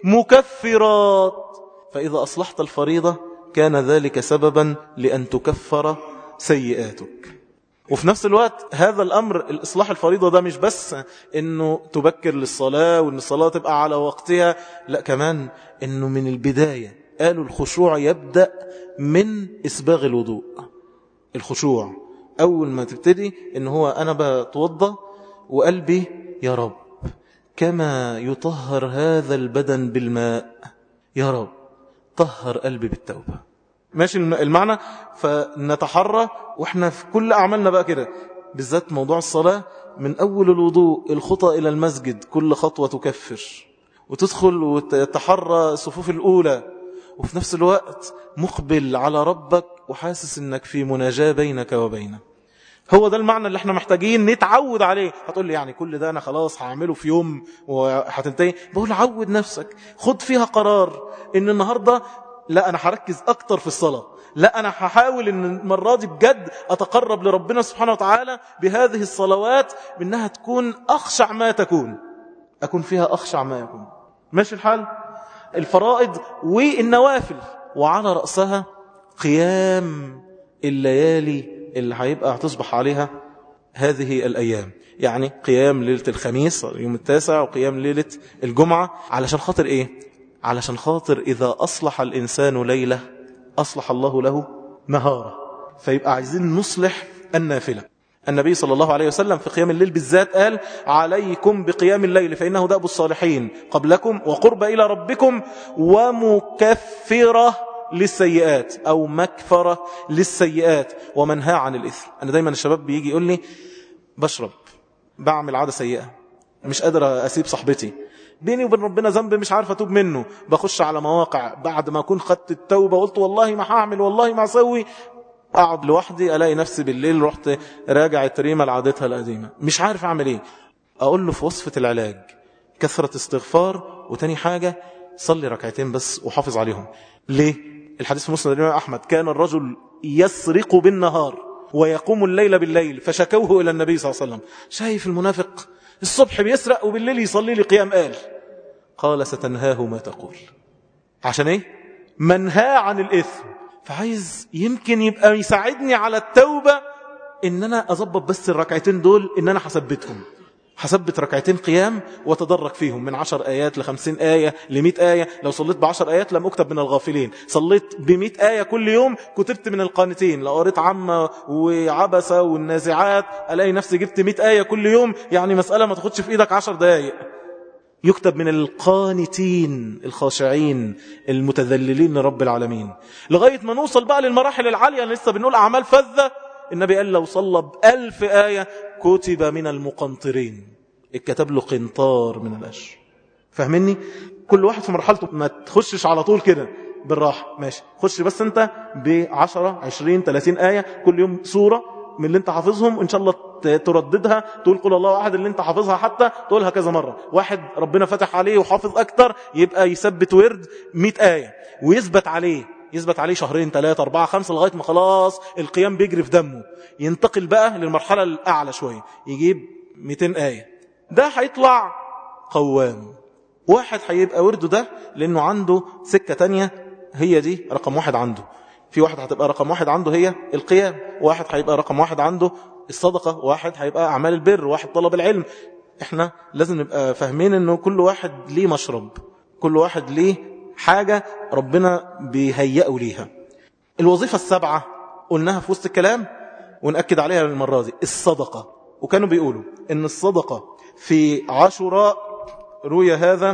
مكفرات. فإذا أصلحت الفريضة كان ذلك سببا لأن تكفر سيئاتك. وفي نفس الوقت هذا الأمر الإصلاح الفريضة ده مش بس إنه تبكر للصلاة وإن الصلاة تبقى على وقتها، لا كمان إنه من البداية قالوا الخشوع يبدأ من إسباغ الوضوء. الخشوع أول ما تبتدي إن هو أنا بتوضى وقلبي يا رب كما يطهر هذا البدن بالماء يا رب طهر قلبي بالتوبة. ماشي المعنى؟ فنتحرى وإحنا في كل أعمالنا بقى كده، بالذات موضوع الصلاة، من أول الوضوء الخطى إلى المسجد كل خطوة تكفر، وتدخل وتتحرى الصفوف الأولى، وفي نفس الوقت مقبل على ربك وحاسس إنك في مناجاة بينك وبينه. هو ده المعنى اللي احنا محتاجين نتعود عليه. هتقول لي يعني كل ده أنا خلاص هعمله في يوم وهتنتهي؟ بقول عود نفسك، خد فيها قرار إن النهاردة لا أنا هركز أكتر في الصلاة، لا أنا هحاول إن المرة دي بجد أتقرب لربنا سبحانه وتعالى بهذه الصلوات، بأنها تكون أخشع ما تكون، أكون فيها أخشع ما يكون. ماشي الحال؟ الفرائض والنوافل، وعلى رأسها قيام الليالي اللي هيبقى هتصبح عليها هذه الأيام، يعني قيام ليلة الخميس يوم التاسع وقيام ليلة الجمعة. علشان خاطر إيه؟ علشان خاطر إذا أصلح الإنسان ليلة أصلح الله له نهارا. فيبقى عايزين نصلح النافلة. النبي صلى الله عليه وسلم في قيام الليل بالذات قال عليكم بقيام الليل فإنه دأب الصالحين قبلكم وقرب إلى ربكم ومكفرة للسيئات أو مكفرة للسيئات ومنهى عن الإثم. أنا دايما الشباب بيجي يقول لي بشرب، بعمل عادة سيئة، مش قادر أسيب صحبتي، بيني وبين ربنا ذنب مش عارف أتوب منه، بخش على مواقع بعد ما أكون خدت التوبة وقلت والله ما هعمل والله ما أسوي، أقعد لوحدي ألاقي نفسي بالليل رحت راجع التريمة لعادتها القديمة، مش عارف أعمل إيه. أقول له في وصفة العلاج كثرة استغفار، وتاني حاجة صلي ركعتين بس وحافظ عليهم. ليه؟ الحديث في مسند الإمام أحمد كان الرجل يسرق بالنهار ويقوم الليل بالليل فشكوه إلى النبي صلى الله عليه وسلم. شايف المنافق الصبح بيسرق وبالليل يصلي لي قيام قال قال ستنهاه ما تقول. عشان ايه؟ منهى عن الإثم. فعايز يمكن يبقى يساعدني على التوبة ان انا اضبط بس الركعتين دول، ان انا حسبتهم، حسبت ركعتين قيام وتدرك فيهم من عشر آيات لخمسين آية لمئة آية. لو صليت بعشر آيات لم أكتب من الغافلين، صليت بمئة آية كل يوم كتبت من القانتين. لو قريت عامة وعبسة والنازعات ألاقي نفسي جبت مئة آية كل يوم، يعني مسألة ما تاخدش في إيدك عشر دقايق. يكتب من القانتين الخاشعين المتذللين لرب العالمين، لغاية ما نوصل بقى للمراحل العالية. لسه بنقول أعمال فذة، النبي قال لو صلى بألف آية كتب من المقنطرين، اتكتب له قنطار من الأجر. فاهمني؟ كل واحد في مرحلته، ما تخشش على طول كده، بالراحة ماشي، خش بس انت بعشرة عشرين ثلاثين آية كل يوم، سورة من اللي انت حافظهم، وان شاء الله ترددها، تقول قل الله أحد اللي انت حافظها، حتى تقولها كذا مرة. واحد ربنا فتح عليه وحافظ أكتر يبقى يثبت ورد مئة آية ويثبت عليه، يثبت عليه شهرين ثلاثة أربعة خمسة لغاية ما خلاص القيام بيجري في دمه. ينتقل بقى للمرحلة الأعلى شوية، يجيب مئتين آية، ده هيطلع قوام. واحد هيبقى ورده ده لأنه عنده سكة تانية، هي دي رقم واحد عنده. في واحد هتبقى رقم واحد عنده هي القيام، واحد هيبقى رقم واحد عنده الصدقة، واحد هيبقى أعمال البر، واحد طلب العلم. احنا لازم نبقى فاهمين انه كل واحد ليه مشرب، كل واحد ليه حاجة ربنا بيهيئه ليها. الوظيفة السبعة قلناها في وسط الكلام ونأكد عليها المرة دي، الصدقة. وكانوا بيقولوا ان الصدقة في عاشوراء، روي هذا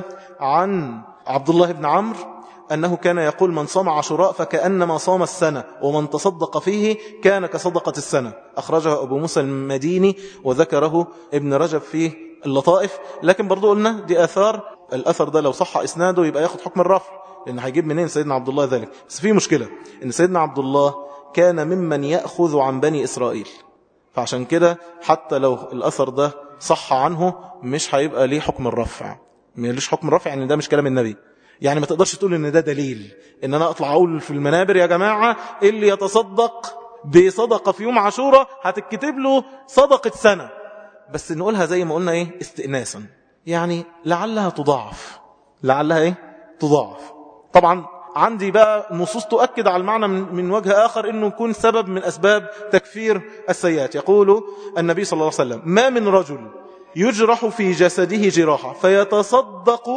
عن عبد الله بن عمرو أنه كان يقول من صام عاشوراء فكأنما صام السنة، ومن تصدق فيه كان كصدقة السنة. أخرجه أبو موسى المديني وذكره ابن رجب في اللطائف. لكن برضو قلنا دي آثار، الأثر ده لو صح إسناده يبقى ياخد حكم الرفع، لأن هيجيب منين سيدنا عبد الله ذلك. بس في مشكلة إن سيدنا عبد الله كان ممن يأخذ عن بني إسرائيل، فعشان كده حتى لو الأثر ده صح عنه مش هيبقى ليه حكم الرفع، مليش حكم الرفع، يعني ده مش كلام النبي. يعني ما تقدرش تقول ان ده دليل ان انا اطلع اقول في المنابر يا جماعة اللي يتصدق بصدقة في يوم عاشوراء هتكتب له صدقة سنة. بس نقولها زي ما قلنا ايه، استئناسا، يعني لعلها تضاعف، لعلها ايه تضاعف. طبعا عندي بقى نصوص تؤكد على المعنى من وجه آخر انه يكون سبب من اسباب تكفير السيئات. يقول النبي صلى الله عليه وسلم ما من رجل يجرح في جسده جراحة فيتصدق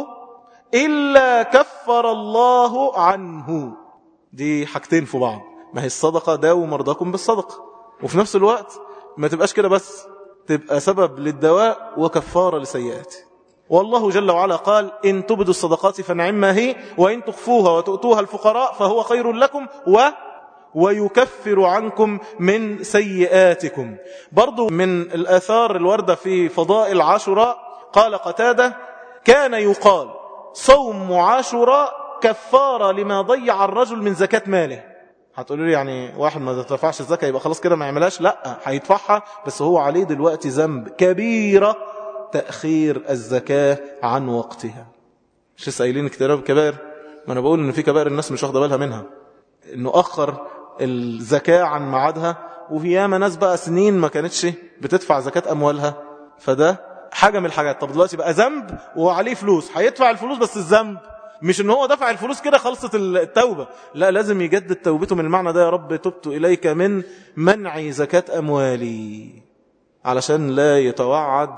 إلا كفر الله عنه. دي حاجتين في بعض، ما هي الصدقة داووا مرضاكم بالصدقة، وفي نفس الوقت ما تبقاش كده بس، تبقى سبب للدواء وكفارة لسيئات. والله جل وعلا قال إن تبدوا الصدقات فنعما هي وإن تخفوها وتؤتوها الفقراء فهو خير لكم و ويكفر عنكم من سيئاتكم. برضو من الآثار الوردة في فضائل عاشوراء قال قتادة كان يقال صوم عاشوراء كفارة لما ضيع الرجل من زكاة ماله. هتقولوا لي يعني واحد ما تدفعش الزكاة يبقى خلاص كده ما يعملهاش؟ لا، هيدفعها، بس هو عليه دلوقتي ذنب كبيرة تأخير الزكاة عن وقتها. مش لسه قايلين اكتراب كبائر؟ ما انا بقول ان في كبائر الناس مش واخده بالها منها، انه اخر الزكاة عن ميعادها، وفي ياما ناس بقى سنين ما كانتش بتدفع زكاة اموالها. فده حاجة من الحاجات. طب دلوقتي بقى ذنب وعليه فلوس، هيدفع الفلوس، بس الذنب مش ان هو دفع الفلوس كده خلصت التوبة، لا، لازم يجدد توبته من المعنى ده. يا رب تبت إليك من منع زكاة أموالي، علشان لا يتوعد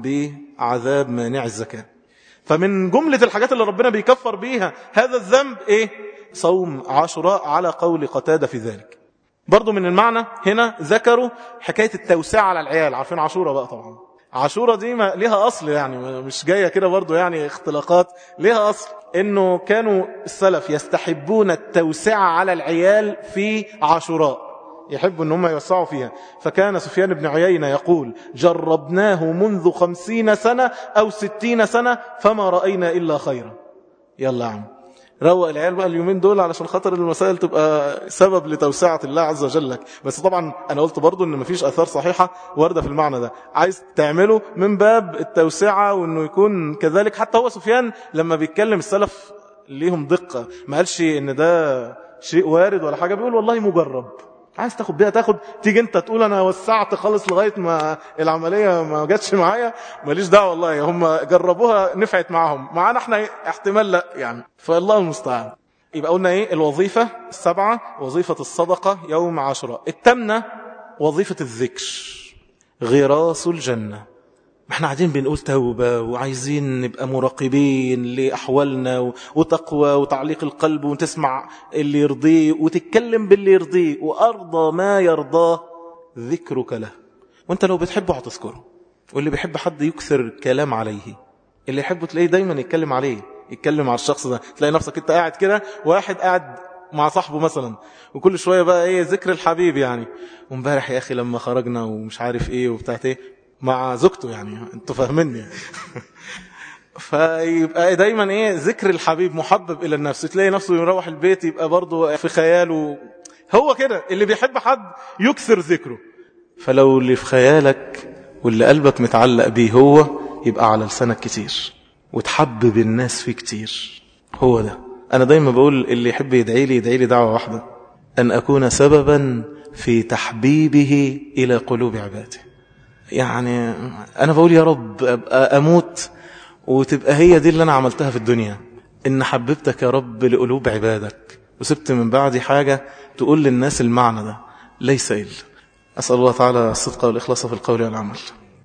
بعذاب مانع الزكاة. فمن جملة الحاجات اللي ربنا بيكفر بيها هذا الذنب ايه؟ صوم عاشوراء على قول قتادة في ذلك. برضو من المعنى هنا ذكروا حكاية التوسعة على العيال. عارفين عاشوراء بقى طبعا، عاشوراء دي ما ليها أصل، يعني مش جاية كده برضو يعني اختلاقات، ليها أصل إنه كانوا السلف يستحبون التوسعة على العيال في عاشوراء، يحبوا إن هم يوسعوا فيها. فكان سفيان بن عيينة يقول جربناه منذ خمسين سنة أو ستين سنة فما رأينا إلا خيرا. يلا يا عم روق العيال بقى اليومين دول علشان خاطر المسائل تبقى سبب لتوسعة الله عز وجل لك. بس طبعا أنا قلت برضو إن مفيش أثار صحيحة واردة في المعنى ده، عايز تعمله من باب التوسعة وإنه يكون كذلك. حتى هو سفيان لما بيتكلم السلف ليهم دقة، ما قالش إن ده شيء وارد ولا حاجة، بيقول والله مجرب، عايز تاخد بيها تاخد، تيجي انت تقول انا وسعت خالص لغاية ما العملية ما جاتش معايا، ماليش دعوة والله، هم جربوها نفعت معهم، معانا احنا احتمال لا يعني، فالله المستعان. يبقى قلنا ايه الوظيفة السبعة؟ وظيفة الصدقة يوم عاشوراء. التامنة وظيفة الذكر، غراس الجنة. ما احنا قاعدين بنقول توبة وعايزين نبقى مراقبين لأحوالنا وتقوى وتعليق القلب وتسمع اللي يرضيه وتتكلم باللي يرضيه، وأرضى ما يرضاه ذكرك له. وانت لو بتحبه هتذكره، واللي بيحب حد يكثر الكلام عليه، اللي يحبه تلاقيه دايما يتكلم عليه، يتكلم على الشخص ده. تلاقي نفسك انت قاعد كده، واحد قاعد مع صاحبه مثلا وكل شوية بقى ايه ذكر الحبيب يعني، ومبارح يا أخي لما خرجنا ومش عارف ايه وبتاعت ايه مع زوجته، يعني انتوا فاهميني فيبقى دايما ايه ذكر الحبيب محبب الى النفس، تلاقي نفسه يروح البيت يبقى برضه في خياله. هو كده اللي بيحب حد يكثر ذكره. فلو اللي في خيالك واللي قلبك متعلق بيه هو، يبقى على لسانك كتير وتحبب الناس فيه كتير. هو ده. انا دايما بقول اللي يحب يدعي لي يدعي لي دعوة واحدة، ان اكون سببا في تحبيبه الى قلوب عباده. يعني أنا بقول يا رب أبقى أموت وتبقى هي دي اللي أنا عملتها في الدنيا، إن حببتك يا رب لقلوب عبادك، وسبت من بعدي حاجة تقول للناس المعنى ده ليس إلا. أسأل الله تعالى الصدق والإخلاص في القول والعمل.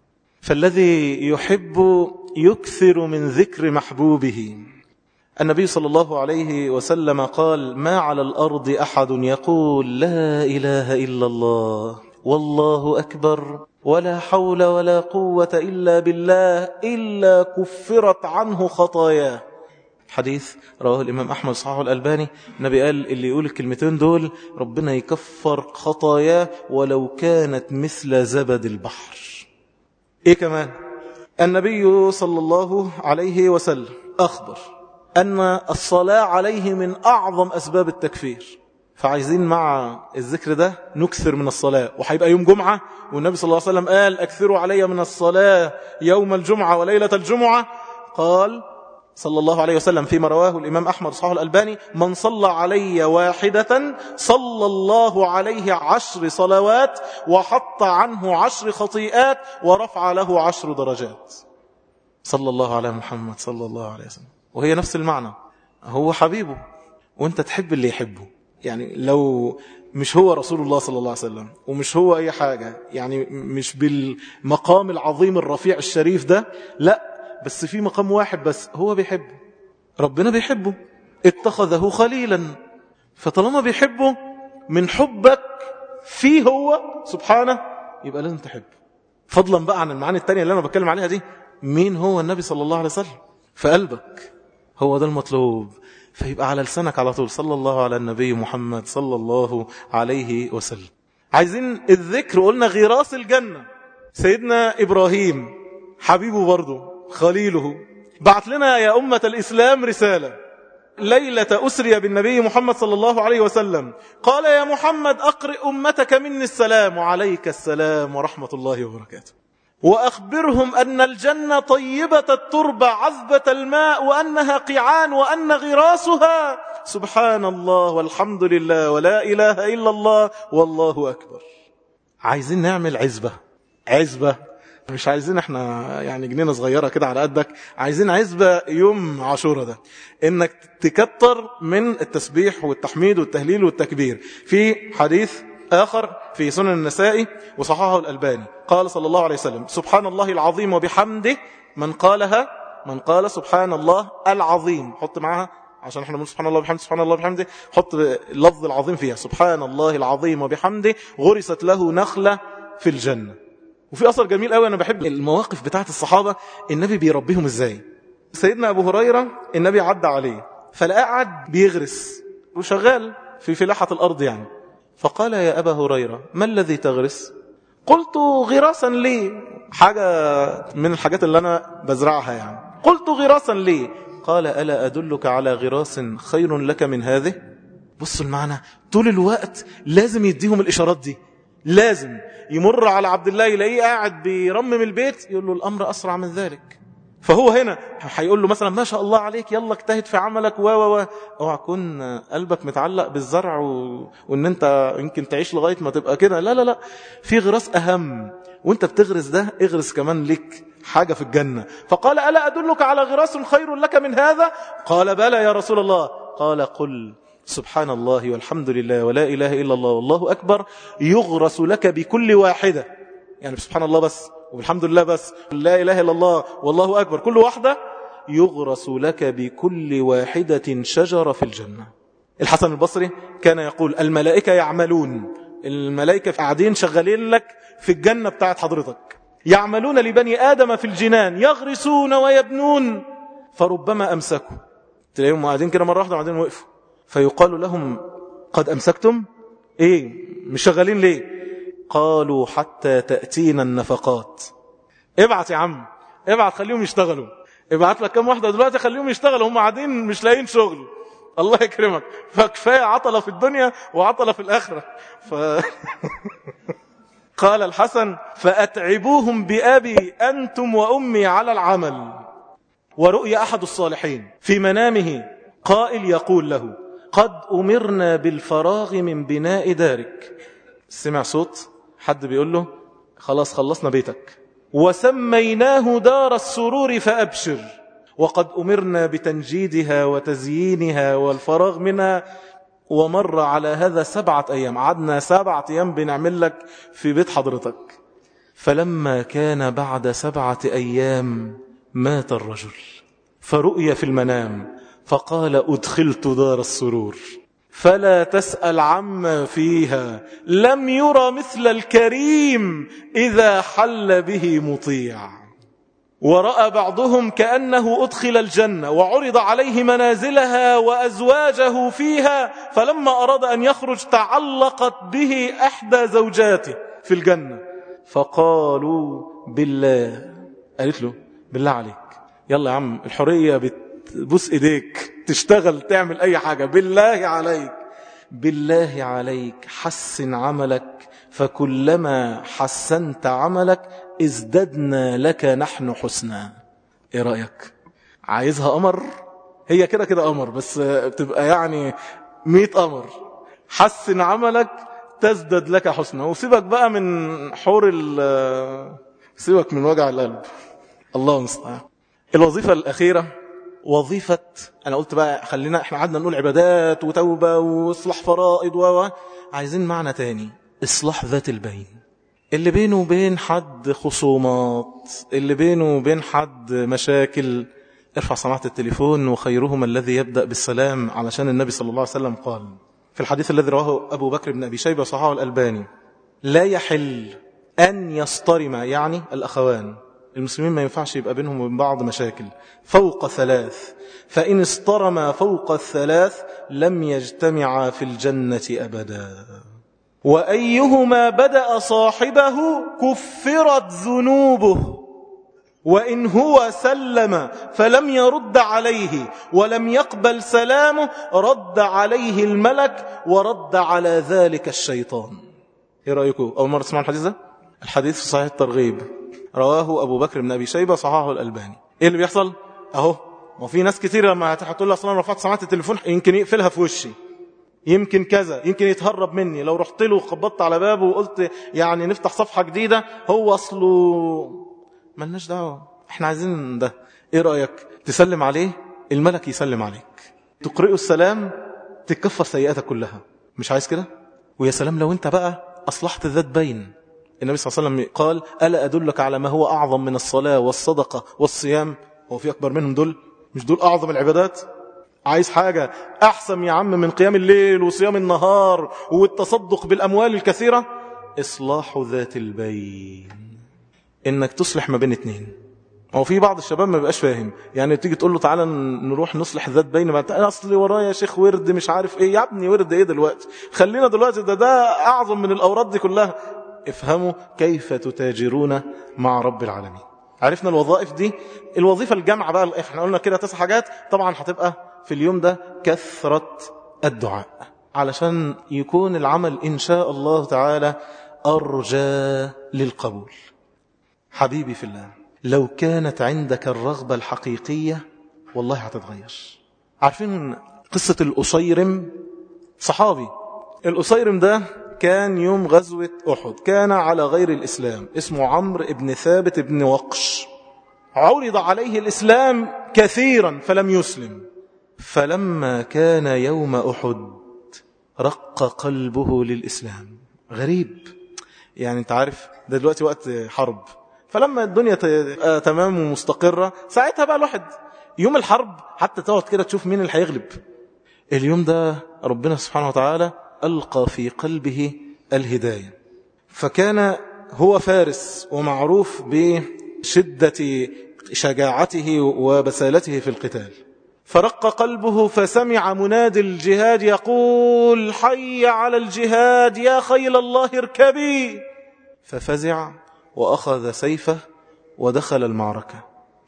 فالذي يحب يكثر من ذكر محبوبه. النبي صلى الله عليه وسلم قال ما على الأرض أحد يقول لا إله إلا الله والله أكبر ولا حول ولا قوة إلا بالله إلا كفرت عنه خطاياه. حديث رواه الإمام أحمد صححه الألباني. النبي قال اللي يقول الكلمتين دول ربنا يكفر خطاياه ولو كانت مثل زبد البحر. إيه كمان؟ النبي صلى الله عليه وسلم أخبر أن الصلاة عليه من أعظم أسباب التكفير. فعايزين مع الذكر ده نكثر من الصلاة، وحيبقى يوم جمعة، والنبي صلى الله عليه وسلم قال أكثروا علي من الصلاة يوم الجمعة وليلة الجمعة. قال صلى الله عليه وسلم فيما رواه الإمام أحمد صححه الألباني من صلى علي واحدة صلى الله عليه عشر صلوات وحط عنه عشر خطيئات ورفع له عشر درجات. صلى الله على محمد صلى الله عليه وسلم. وهي نفس المعنى، هو حبيبه وانت تحب اللي يحبه. يعني لو مش هو رسول الله صلى الله عليه وسلم ومش هو أي حاجة، يعني مش بالمقام العظيم الرفيع الشريف ده، لا، بس في مقام واحد بس هو بيحبه، ربنا بيحبه، اتخذه خليلا. فطالما بيحبه، من حبك فيه هو سبحانه، يبقى لازم تحب. فضلا بقى عن المعاني التانية اللي أنا بتكلم عليها دي، مين هو النبي صلى الله عليه وسلم في قلبك؟ هو ده المطلوب. فيبقى على لسانك على طول صلى الله على النبي محمد صلى الله عليه وسلم. عايزين الذكر، قلنا غراس الجنة. سيدنا إبراهيم حبيبه برضه خليله بعت لنا يا أمة الإسلام رسالة ليلة أسري بالنبي محمد صلى الله عليه وسلم. قال يا محمد أقرئ أمتك مني السلام، وعليك السلام ورحمة الله وبركاته، وأخبرهم أن الجنة طيبة التربة عذبة الماء، وأنها قيعان، وأن غراسها سبحان الله والحمد لله ولا إله إلا الله والله أكبر. عايزين نعمل عزبة، عزبة مش عايزين احنا يعني جنينة صغيرة كده على قدك، عايزين عزبة يوم عاشوراء ده، انك تكتر من التسبيح والتحميد والتهليل والتكبير. في حديث آخر في سنن النسائي وصححه الألباني قال صلى الله عليه وسلم سبحان الله العظيم وبحمده، من قالها من قال سبحان الله العظيم، حط معها عشان احنا بنقول سبحان الله وبحمده سبحان الله وبحمده، حط اللفظ العظيم فيها سبحان الله العظيم وبحمده، غرست له نخلة في الجنة. وفي أثر جميل قوي، أنا بحب المواقف بتاعت الصحابة النبي بيربيهم إزاي. سيدنا أبو هريرة النبي عدى عليه فلقى قاعد بيغرس وشغال في فلاحة الأرض يعني، فقال يا أبا هريرة ما الذي تغرس؟ قلت غراسا لي، حاجة من الحاجات اللي أنا بزرعها يعني. قلت غراسا لي، قال ألا أدلك على غراس خير لك من هذه؟ بصوا المعنى، طول الوقت لازم يديهم الإشارات دي، لازم يمر على عبد الله يلاقيه قاعد بيرمم البيت يقول له الأمر أسرع من ذلك. فهو هنا هيقول له مثلا ما شاء الله عليك يلا اجتهد في عملك و و و اوعى تكون قلبك متعلق بالزرع و... وان انت يمكن تعيش لغايه ما تبقى كده، لا لا لا، في غراس اهم، وانت بتغرس ده اغرس كمان لك حاجه في الجنه. فقال الا ادلك على غراس خير لك من هذا؟ قال بلى يا رسول الله. قال قل سبحان الله والحمد لله ولا اله الا الله والله اكبر، يغرس لك بكل واحده، يعني سبحان الله بس والحمد لله بس لا إله إلا الله والله أكبر، كل واحدة يغرس لك بكل واحدة شجرة في الجنة. الحسن البصري كان يقول الملائكة يعملون، الملائكة قاعدين شغالين لك في الجنة بتاعت حضرتك، يعملون لبني آدم في الجنان يغرسون ويبنون، فربما أمسكوا، تلاقيهم قاعدين كده مرة واحدة وبعدين وقفوا، فيقال لهم قد أمسكتم؟ إيه مش شغالين ليه؟ قالوا حتى تأتينا النفقات. ابعت يا عم، ابعت خليهم يشتغلوا، ابعت لك كم واحدة دلوقتي خليهم يشتغلوا، هم قاعدين مش لاقيين شغل، الله يكرمك، فكفاية عطلة في الدنيا وعطلة في الآخرة. ف... قال الحسن فأتعبوهم بأبي أنتم وأمي على العمل. ورؤي أحد الصالحين في منامه قائل يقول له قد أمرنا بالفراغ من بناء دارك، سمع صوت حد بيقول له خلاص خلصنا بيتك، وسميناه دار السرور فأبشر، وقد أمرنا بتنجيدها وتزيينها والفراغ منها، ومر على هذا سبعة أيام، عدنا سبعة أيام بنعمل لك في بيت حضرتك. فلما كان بعد سبعة أيام مات الرجل، فرؤي في المنام فقال أدخلت دار السرور فلا تسأل عما فيها، لم يرى مثل الكريم إذا حل به مطيع. ورأى بعضهم كأنه أدخل الجنة وعرض عليه منازلها وأزواجه فيها، فلما أراد أن يخرج تعلقت به إحدى زوجاته في الجنة، فقالوا بالله، قالت له بالله عليك يلا يا عم الحرية بتبوس إيديك تشتغل تعمل أي حاجة، بالله عليك بالله عليك حسن عملك، فكلما حسنت عملك ازددنا لك نحن حسنا. ايه رأيك؟ عايزها قمر؟ هي كده كده قمر، بس بتبقى يعني مئة قمر. حسن عملك تزدد لك حسنا، وسيبك بقى من حور ال سيبك من وجع القلب، الله المستعان. الوظيفة الأخيرة وظيفة، أنا قلت بقى خلينا إحنا عدنا نقول عبادات وتوبة وإصلاح فرائض و عايزين معنى تاني، إصلاح ذات البين، اللي بينه وبين حد خصومات، اللي بينه وبين حد مشاكل، ارفع سماعة التليفون وخيرهم الذي يبدأ بالسلام، علشان النبي صلى الله عليه وسلم قال في الحديث الذي رواه أبو بكر بن أبي شيبة وصححه الألباني لا يحل أن يصطرم، يعني الأخوان المسلمين ما ينفعش يبقى بينهم وبين بعض مشاكل فوق ثلاث، فإن اصطرما فوق الثلاث لم يجتمعا في الجنة أبدا. وأيهما بدأ صاحبه كفرت ذنوبه، وإن هو سلم فلم يرد عليه ولم يقبل سلامه رد عليه الملك ورد على ذلك الشيطان. ايه رأيكم؟ أول مرة تسمعوا الحديث ده؟ الحديث في صحيح الترغيب، رواه أبو بكر بن أبي شيبة، صححه الألباني. ايه اللي بيحصل؟ اهو، وفي ناس كتير لما هتقول له اصلا رفعت سماعة التليفون يمكن يقفلها في وشي، يمكن كذا، يمكن يتهرب مني، لو رحت له وخبطت على بابه وقلت يعني نفتح صفحة جديدة، هو أصله ملناش دعوة، احنا عايزين ده. ايه رأيك تسلم عليه الملك يسلم عليك، تقرئه السلام تكفر سيئاتك كلها؟ مش عايز كده؟ ويا سلام لو انت بقى أصلحت ذات بين. النبي صلى الله عليه وسلم قال ألا أدلك على ما هو أعظم من الصلاة والصدقة والصيام؟ هو في أكبر منهم دول؟ مش دول أعظم العبادات؟ عايز حاجة أحسن يا عم من قيام الليل وصيام النهار والتصدق بالأموال الكثيرة؟ إصلاح ذات البين، إنك تصلح ما بين اتنين. هو في بعض الشباب ما بقاش فاهم، يعني تيجي تقول له تعالى نروح نصلح ذات بين، ما أصلي ورايا يا شيخ ورد مش عارف إيه. يا ابني ورد إيه دلوقتي؟ خلينا دلوقتي ده ده أعظم من الأوراد دي كلها. افهموا كيف تتاجرون مع رب العالمين. عرفنا الوظائف دي، الوظيفة الجامعة بقى احنا قلنا كده تسع حاجات، طبعا هتبقى في اليوم ده كثرة الدعاء علشان يكون العمل إن شاء الله تعالى أرجى للقبول. حبيبي في الله، لو كانت عندك الرغبة الحقيقية والله هتتغير. عارفين قصة الأصيرم؟ صحابي الأصيرم ده كان يوم غزوة أحد، كان على غير الإسلام، اسمه عمرو بن ثابت بن وقش. عرض عليه الإسلام كثيرا فلم يسلم، فلما كان يوم أحد رق قلبه للإسلام. غريب، يعني انت عارف ده دلوقتي وقت حرب، فلما الدنيا تمام ومستقرة ساعتها بقى الواحد يوم الحرب حتى تقعد كده تشوف مين اللي هيغلب. اليوم ده ربنا سبحانه وتعالى ألقى في قلبه الهداية، فكان هو فارس ومعروف بشدة شجاعته وبسالته في القتال، فرق قلبه فسمع منادي الجهاد يقول حي على الجهاد يا خيل الله اركبي، ففزع وأخذ سيفه ودخل المعركة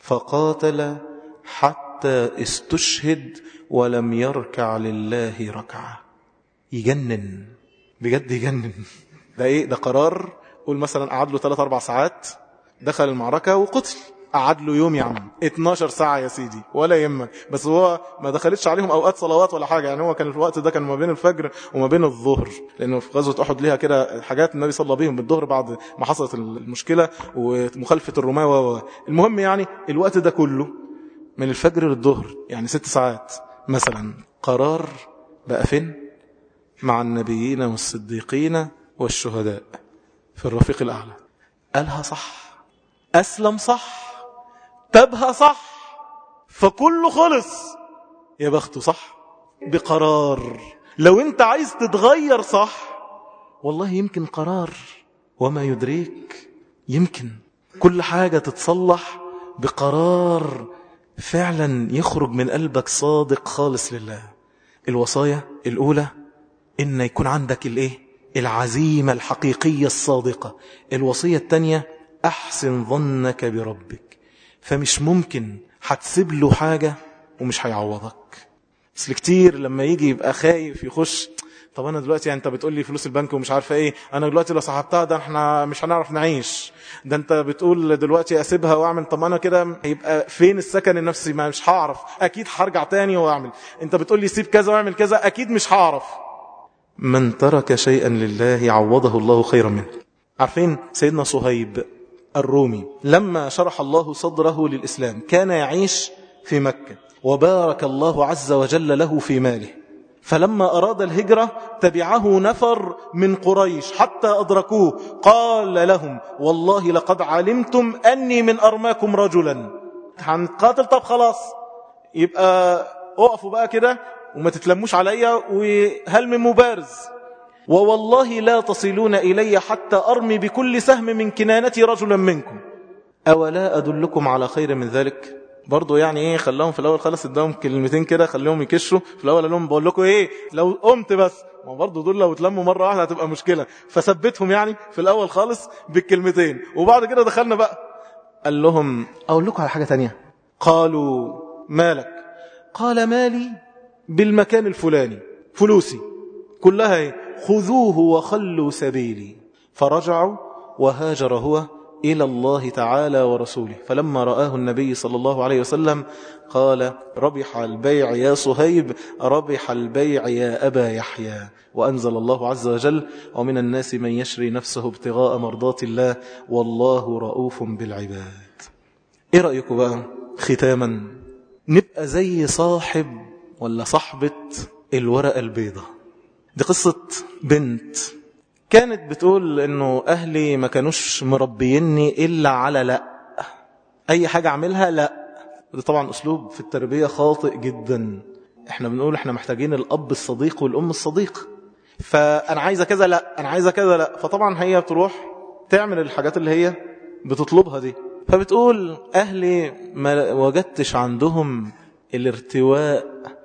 فقاتل حتى استشهد ولم يركع لله ركعة. يجنن بجد، يجنن. ده ايه ده؟ قرار. قول مثلا قعد له ثلاث أربع ساعات، دخل المعركة وقتل، قعد له يوم يا عم اتناشر ساعة يا سيدي ولا يهمك، بس هو ما دخلتش عليهم أوقات صلوات ولا حاجة، يعني هو كان الوقت ده كان ما بين الفجر وما بين الظهر، لأنه في غزوة أحد ليها كده حاجات النبي صلى بهم بالظهر بعد ما حصلت المشكلة ومخالفة الرماة. المهم يعني الوقت ده كله من الفجر للظهر يعني ست ساعات مثلا. قرار بقى فين؟ مع النبيين والصديقين والشهداء في الرفيق الأعلى. قالها صح، أسلم صح، تبها صح، فكله خلص. يا بخته صح بقرار. لو انت عايز تتغير صح والله يمكن قرار، وما يدريك يمكن كل حاجة تتصلح بقرار فعلا يخرج من قلبك صادق خالص لله. الوصايا الأولى إن يكون عندك الإيه؟ العزيمة الحقيقية الصادقة. الوصية الثانية أحسن ظنك بربك، فمش ممكن هتسيب له حاجة ومش هيعوضك. بس كتير لما يجي يبقى خايف يخش، طب أنا دلوقتي يعني أنت بتقول لي فلوس البنك ومش عارفة إيه، أنا دلوقتي لو صاحبتها ده احنا مش هنعرف نعيش، ده أنت بتقول دلوقتي أسيبها وأعمل، طب أنا كده هيبقى فين السكن النفسي؟ ما مش هعرف، أكيد هرجع تاني وأعمل. أنت بتقول لي سيب كذا وأعمل كذا، أكيد مش هعرف. من ترك شيئا لله عوضه الله خيرا منه. عارفين سيدنا صهيب الرومي لما شرح الله صدره للإسلام كان يعيش في مكة، وبارك الله عز وجل له في ماله، فلما أراد الهجرة تبعه نفر من قريش حتى أدركوه، قال لهم والله لقد علمتم أني من أرماكم رجلا، هنقاتل، طب خلاص يبقى اقفوا بقى كده وما تتلموش عليا، وهل من مبارز؟ ووالله لا تصلون إلي حتى أرمي بكل سهم من كنانتي رجلا منكم. أولا أدلكم على خير من ذلك؟ برضو يعني ايه، خلاهم في الأول خلص اداهم كلمتين كده خليهم يكشوا في الأول، قال لهم بقول لكم ايه لو قمت بس، ما برضو دول لو اتلموا مرة واحدة هتبقى مشكلة، فثبتهم يعني في الأول خالص بالكلمتين، وبعد كده دخلنا بقى قال لهم أقول لكم على حاجة تانية. قالوا مالك؟ قال مالي بالمكان الفلاني، فلوسي كلها ايه، خذوه وخلوا سبيلي. فرجعوا وهاجر هو إلى الله تعالى ورسوله. فلما رآه النبي صلى الله عليه وسلم قال ربح البيع يا صهيب، ربح البيع يا أبا يحيى. وأنزل الله عز وجل ومن الناس من يشري نفسه ابتغاء مرضات الله والله رؤوف بالعباد. إيه رأيكم بقى ختاما نبقى زي صاحب ولا صاحبة الورقة البيضة؟ دي قصة بنت كانت بتقول انه اهلي ما كانوش مربيني الا على لا، اي حاجة اعملها لا. ده طبعا اسلوب في التربية خاطئ جدا. احنا بنقول احنا محتاجين الاب الصديق والام الصديق، فانا عايزة كذا لا، انا عايزة كذا لا، فطبعا هي بتروح تعمل الحاجات اللي هي بتطلبها دي. فبتقول اهلي ما وجدتش عندهم الارتواء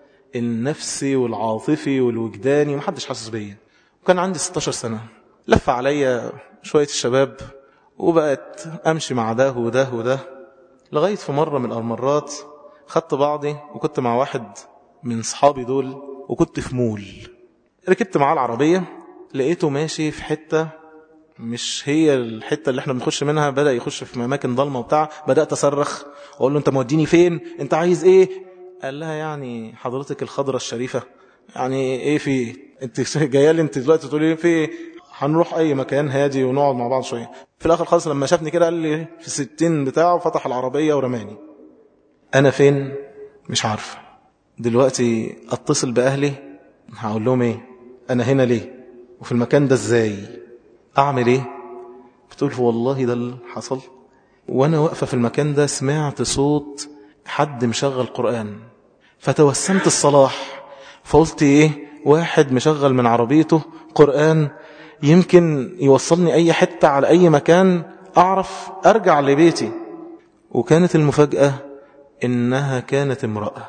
النفسي والعاطفي والوجداني، محدش حاسس بيا. وكان عندي ستاشر سنة، لف عليا شوية الشباب وبقت أمشي مع ده وده وده، لغاية في مرة من المرات خدت بعضي وكنت مع واحد من صحابي دول، وكنت في مول، ركبت معاه العربية، لقيته ماشي في حتة مش هي الحتة اللي احنا بنخش منها، بدأ يخش في أماكن ضلمة وبتاع. بدأت أصرخ وأقول له أنت موديني فين؟ أنت عايز إيه؟ قال لها يعني حضرتك الخضرة الشريفة، يعني إيه في انت جايه لي انت دلوقتي تقولي لي في هنروح اي مكان هادي ونقعد مع بعض شويه. في الاخر خالص لما شافني كده قال لي في الستين بتاعه، فتح العربيه ورماني. انا فين مش عارفه. دلوقتي اتصل باهلي هقول لهم ايه؟ انا هنا ليه وفي المكان ده ازاي؟ اعمل ايه؟ بتقول والله ده اللي حصل، وانا واقفه في المكان ده سمعت صوت حد مشغل قرآن، فتوسمت الصلاح، فقلت ايه، واحد مشغل من عربيته قرآن يمكن يوصلني اي حتة على اي مكان اعرف ارجع لبيتي. وكانت المفاجأة انها كانت امرأة،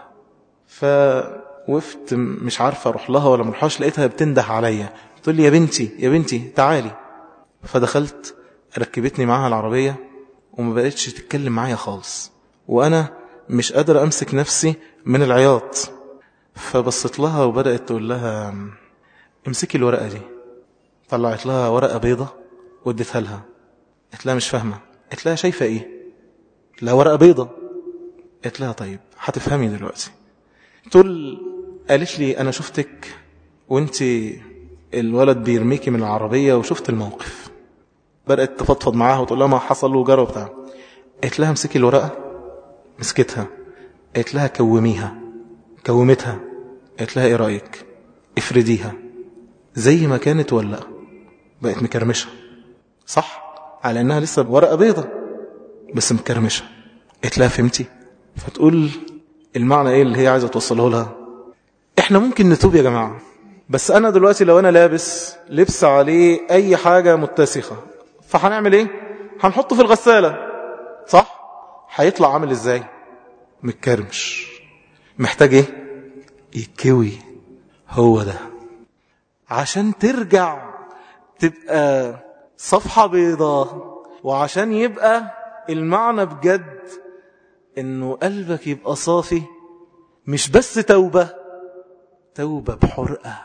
فوفت مش عارفة اروح لها ولا مرحاش، لقيتها بتنده عليا تقول لي يا بنتي يا بنتي تعالي. فدخلت ركبتني معاها العربية وما بقتش تتكلم معايا خالص، وانا مش قادر امسك نفسي من العياط. فبصت لها وبدأت تقول لها امسكي الورقة دي. طلعت لها ورقة بيضة واديتها لها. قلت لها مش فاهمة. قلت لها شايفة ايه؟ قلت لها ورقة بيضة. قلت لها طيب هتفهمي دلوقتي. تقول قالت لي انا شفتك وانت الولد بيرميكي من العربية وشفت الموقف. بدأت تفضفض معاها وتقول لها ما حصل وجرى وبتاع. قلت لها امسكي الورقة. مسكتها. قلت لها كوميها. كومتها. قلت لها ايه رأيك؟ افرديها زي ما كانت ولا بقت مكرمشة؟ صح، على انها لسه ورقة بيضة بس مكرمشة. قلت لها فهمتي؟ فتقول المعنى ايه اللي هي عايزة توصله لها؟ احنا ممكن نتوب يا جماعة، بس انا دلوقتي لو انا لابس لبس عليه اي حاجة متسخة فهنعمل ايه؟ هنحطه في الغسالة، صح؟ هيطلع عامل ازاي؟ متكرمش. محتاج ايه؟ يتكوي. هو ده عشان ترجع تبقى صفحة بيضاء، وعشان يبقى المعنى بجد انه قلبك يبقى صافي، مش بس توبة، توبة بحرقة.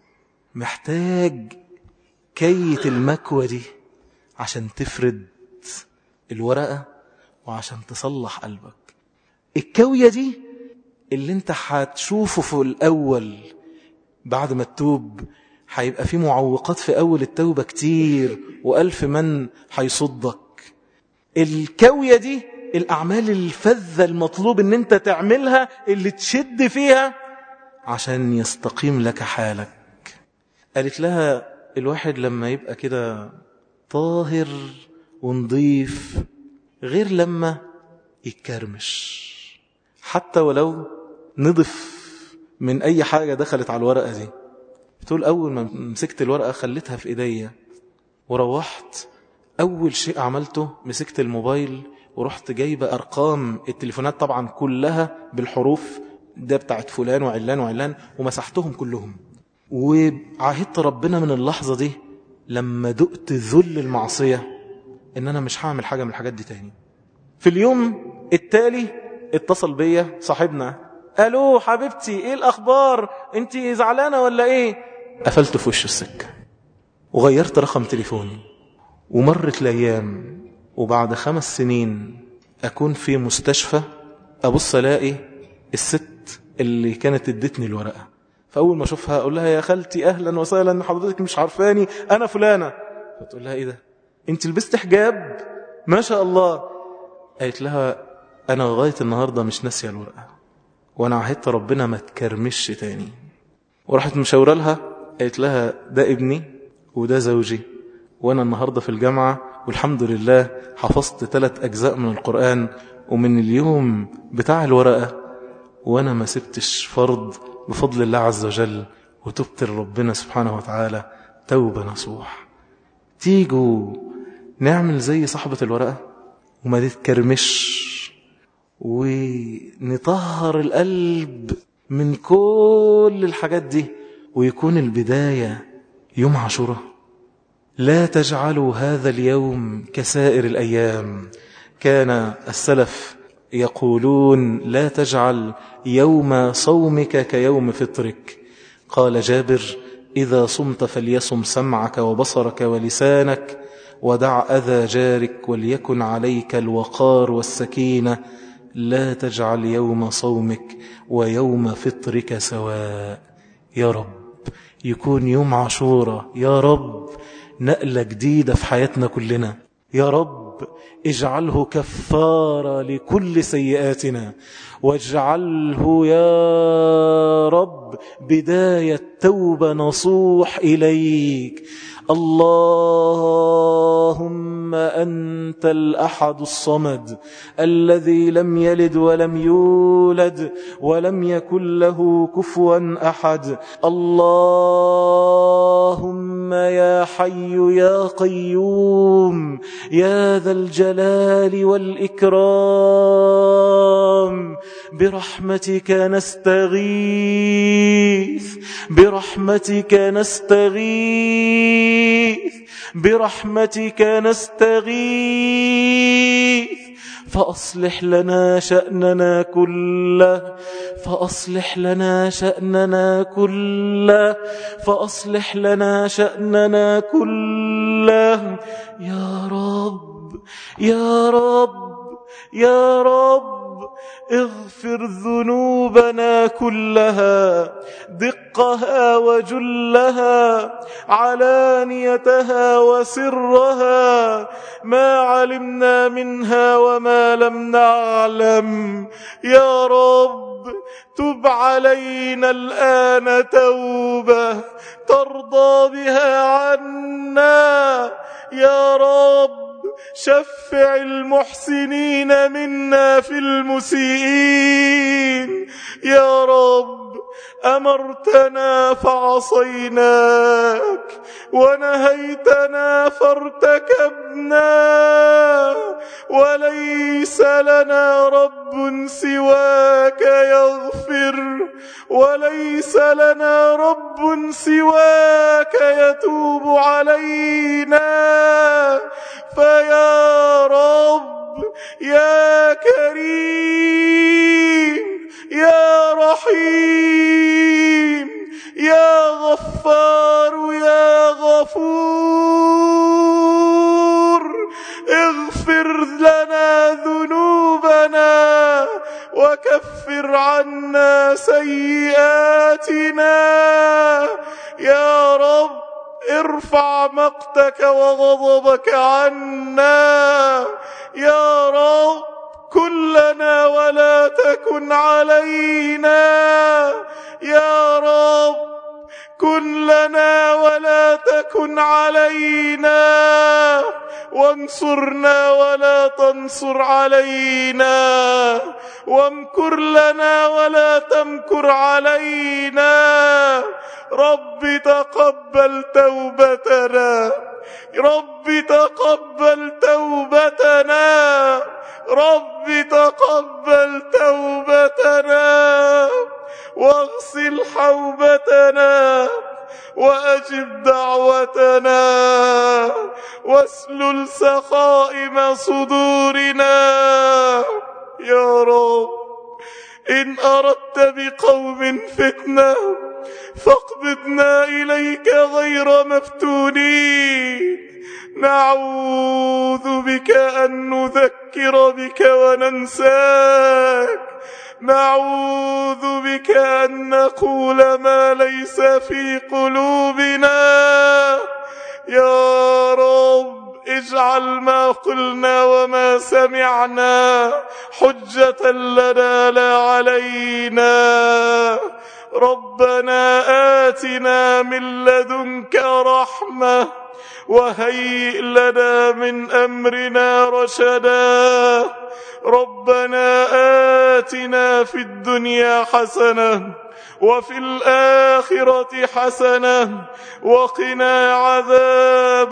محتاج كية المكوى دي عشان تفرد الورقة وعشان تصلح قلبك. الكوية دي اللي انت هتشوفه في الأول بعد ما تتوب، هيبقى في معوقات في أول التوبة كتير وألف من هيصدك. الكوية دي الأعمال الفذة المطلوب ان انت تعملها، اللي تشد فيها عشان يستقيم لك حالك. قالت لها الواحد لما يبقى كده طاهر ونضيف غير لما يتكرمش، حتى ولو نضف من أي حاجة دخلت على الورقة دي. بتقول أول ما مسكت الورقة خليتها في إيديا وروحت، أول شيء عملته مسكت الموبايل ورحت جايبة أرقام التليفونات طبعا كلها بالحروف، ده بتاعت فلان وعلان وعلان، ومسحتهم كلهم. وعاهدت ربنا من اللحظة دي لما دقت ذل المعصية إن أنا مش هعمل حاجة من الحاجات دي تاني. في اليوم التالي اتصل بيا صاحبنا، ألو حبيبتي ايه الأخبار، انتي زعلانة ولا ايه؟ قفلت في وش السكة وغيرت رقم تليفوني. ومرت الأيام، وبعد خمس سنين أكون في مستشفى أبص ألاقي الست اللي كانت ادتني الورقة. فأول ما أشوفها أقول لها يا خالتي أهلا وسهلا، حضرتك مش عارفاني، أنا فلانة. فتقول لها إيه ده، أنت لبست حجاب ما شاء الله. قالت لها أنا لغاية النهاردة مش ناسية الورقة، وأنا عهدت ربنا ما تكرمش تاني. وراحت مشاورة لها، قالت لها ده ابني وده زوجي، وأنا النهاردة في الجامعة والحمد لله حفظت ثلاث أجزاء من القرآن، ومن اليوم بتاع الورقة وأنا ما سبتش فرض بفضل الله عز وجل، وتبت لربنا سبحانه وتعالى توبة نصوح. تيجوا نعمل زي صاحبة الورقة وما نتكرمش، ونطهر القلب من كل الحاجات دي، ويكون البداية يوم عاشوراء. لا تجعلوا هذا اليوم كسائر الأيام. كان السلف يقولون لا تجعل يوم صومك كيوم فطرك. قال جابر إذا صمت فليصم سمعك وبصرك ولسانك، ودع أذى جارك، وليكن عليك الوقار والسكينة. لا تجعل يوم صومك ويوم فطرك سواء. يا رب يكون يوم عاشوراء، يا رب نقلة جديدة في حياتنا كلنا، يا رب اجعله كفارة لكل سيئاتنا، واجعله يا رب بداية توبة نصوح إليك. اللهم أنت الأحد الصمد الذي لم يلد ولم يولد ولم يكن له كفوا أحد. اللهم يا حي يا قيوم يا ذا الجلال والإكرام، برحمتك نستغيث، برحمتك نستغيث، برحمتك نستغيث. فأصلح لنا شأننا كله، فأصلح لنا شأننا كله، فأصلح لنا شأننا كله. يا رب يا رب يا رب اغفر ذنوبنا كلها، دقها وجلها، علانيتها وسرها، ما علمنا منها وما لم نعلم. يا رب تب علينا الآن توبة ترضى بها عنا. يا رب شفع المحسنين منا في المسيئين. يا رب أمرتنا فعصيناك، ونهيتنا فارتكبنا، وليس لنا رب سواك يغفر، وليس لنا رب سواك يتوب علينا. فيا رب يا كريم يا رحيم يا غفار يا غفور، اغفر لنا ذنوبنا وكفر عنا سيئاتنا. يا رب ارفع مقتك وغضبك عنا. يا رب كن لنا ولا تكن علينا. يا رب كن لنا ولا تكن علينا، وانصرنا ولا تنصر علينا، وامكر لنا ولا تمكر علينا. رب تقبل توبتنا، رب تقبل توبتنا، رب تقبل توبتنا، واغسل حوبتنا، وأجب دعوتنا، واسلل سخائم صدورنا. يا رب إن أردت بقوم فتنة فاقبضنا إليك غير مفتونين. نعوذ بك أن نذكر بك وننساك، نعوذ بك أن نقول ما ليس في قلوبنا. يا رب اجعل ما قلنا وما سمعنا حجة لنا لا علينا. ربنا آتنا من لدنك رحمة وهيئ لنا من أمرنا رشدا. ربنا آتنا في الدنيا حسنة وفي الآخرة حسنة وقنا عذاب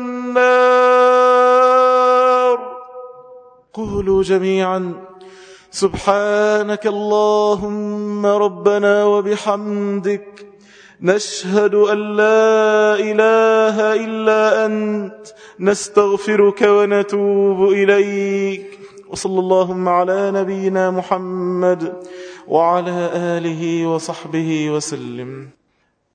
النار. قولوا جميعا سبحانك اللهم ربنا وبحمدك، نشهد أن لا إله إلا أنت، نستغفرك ونتوب إليك. وصلى اللهم على نبينا محمد وعلى آله وصحبه وسلم.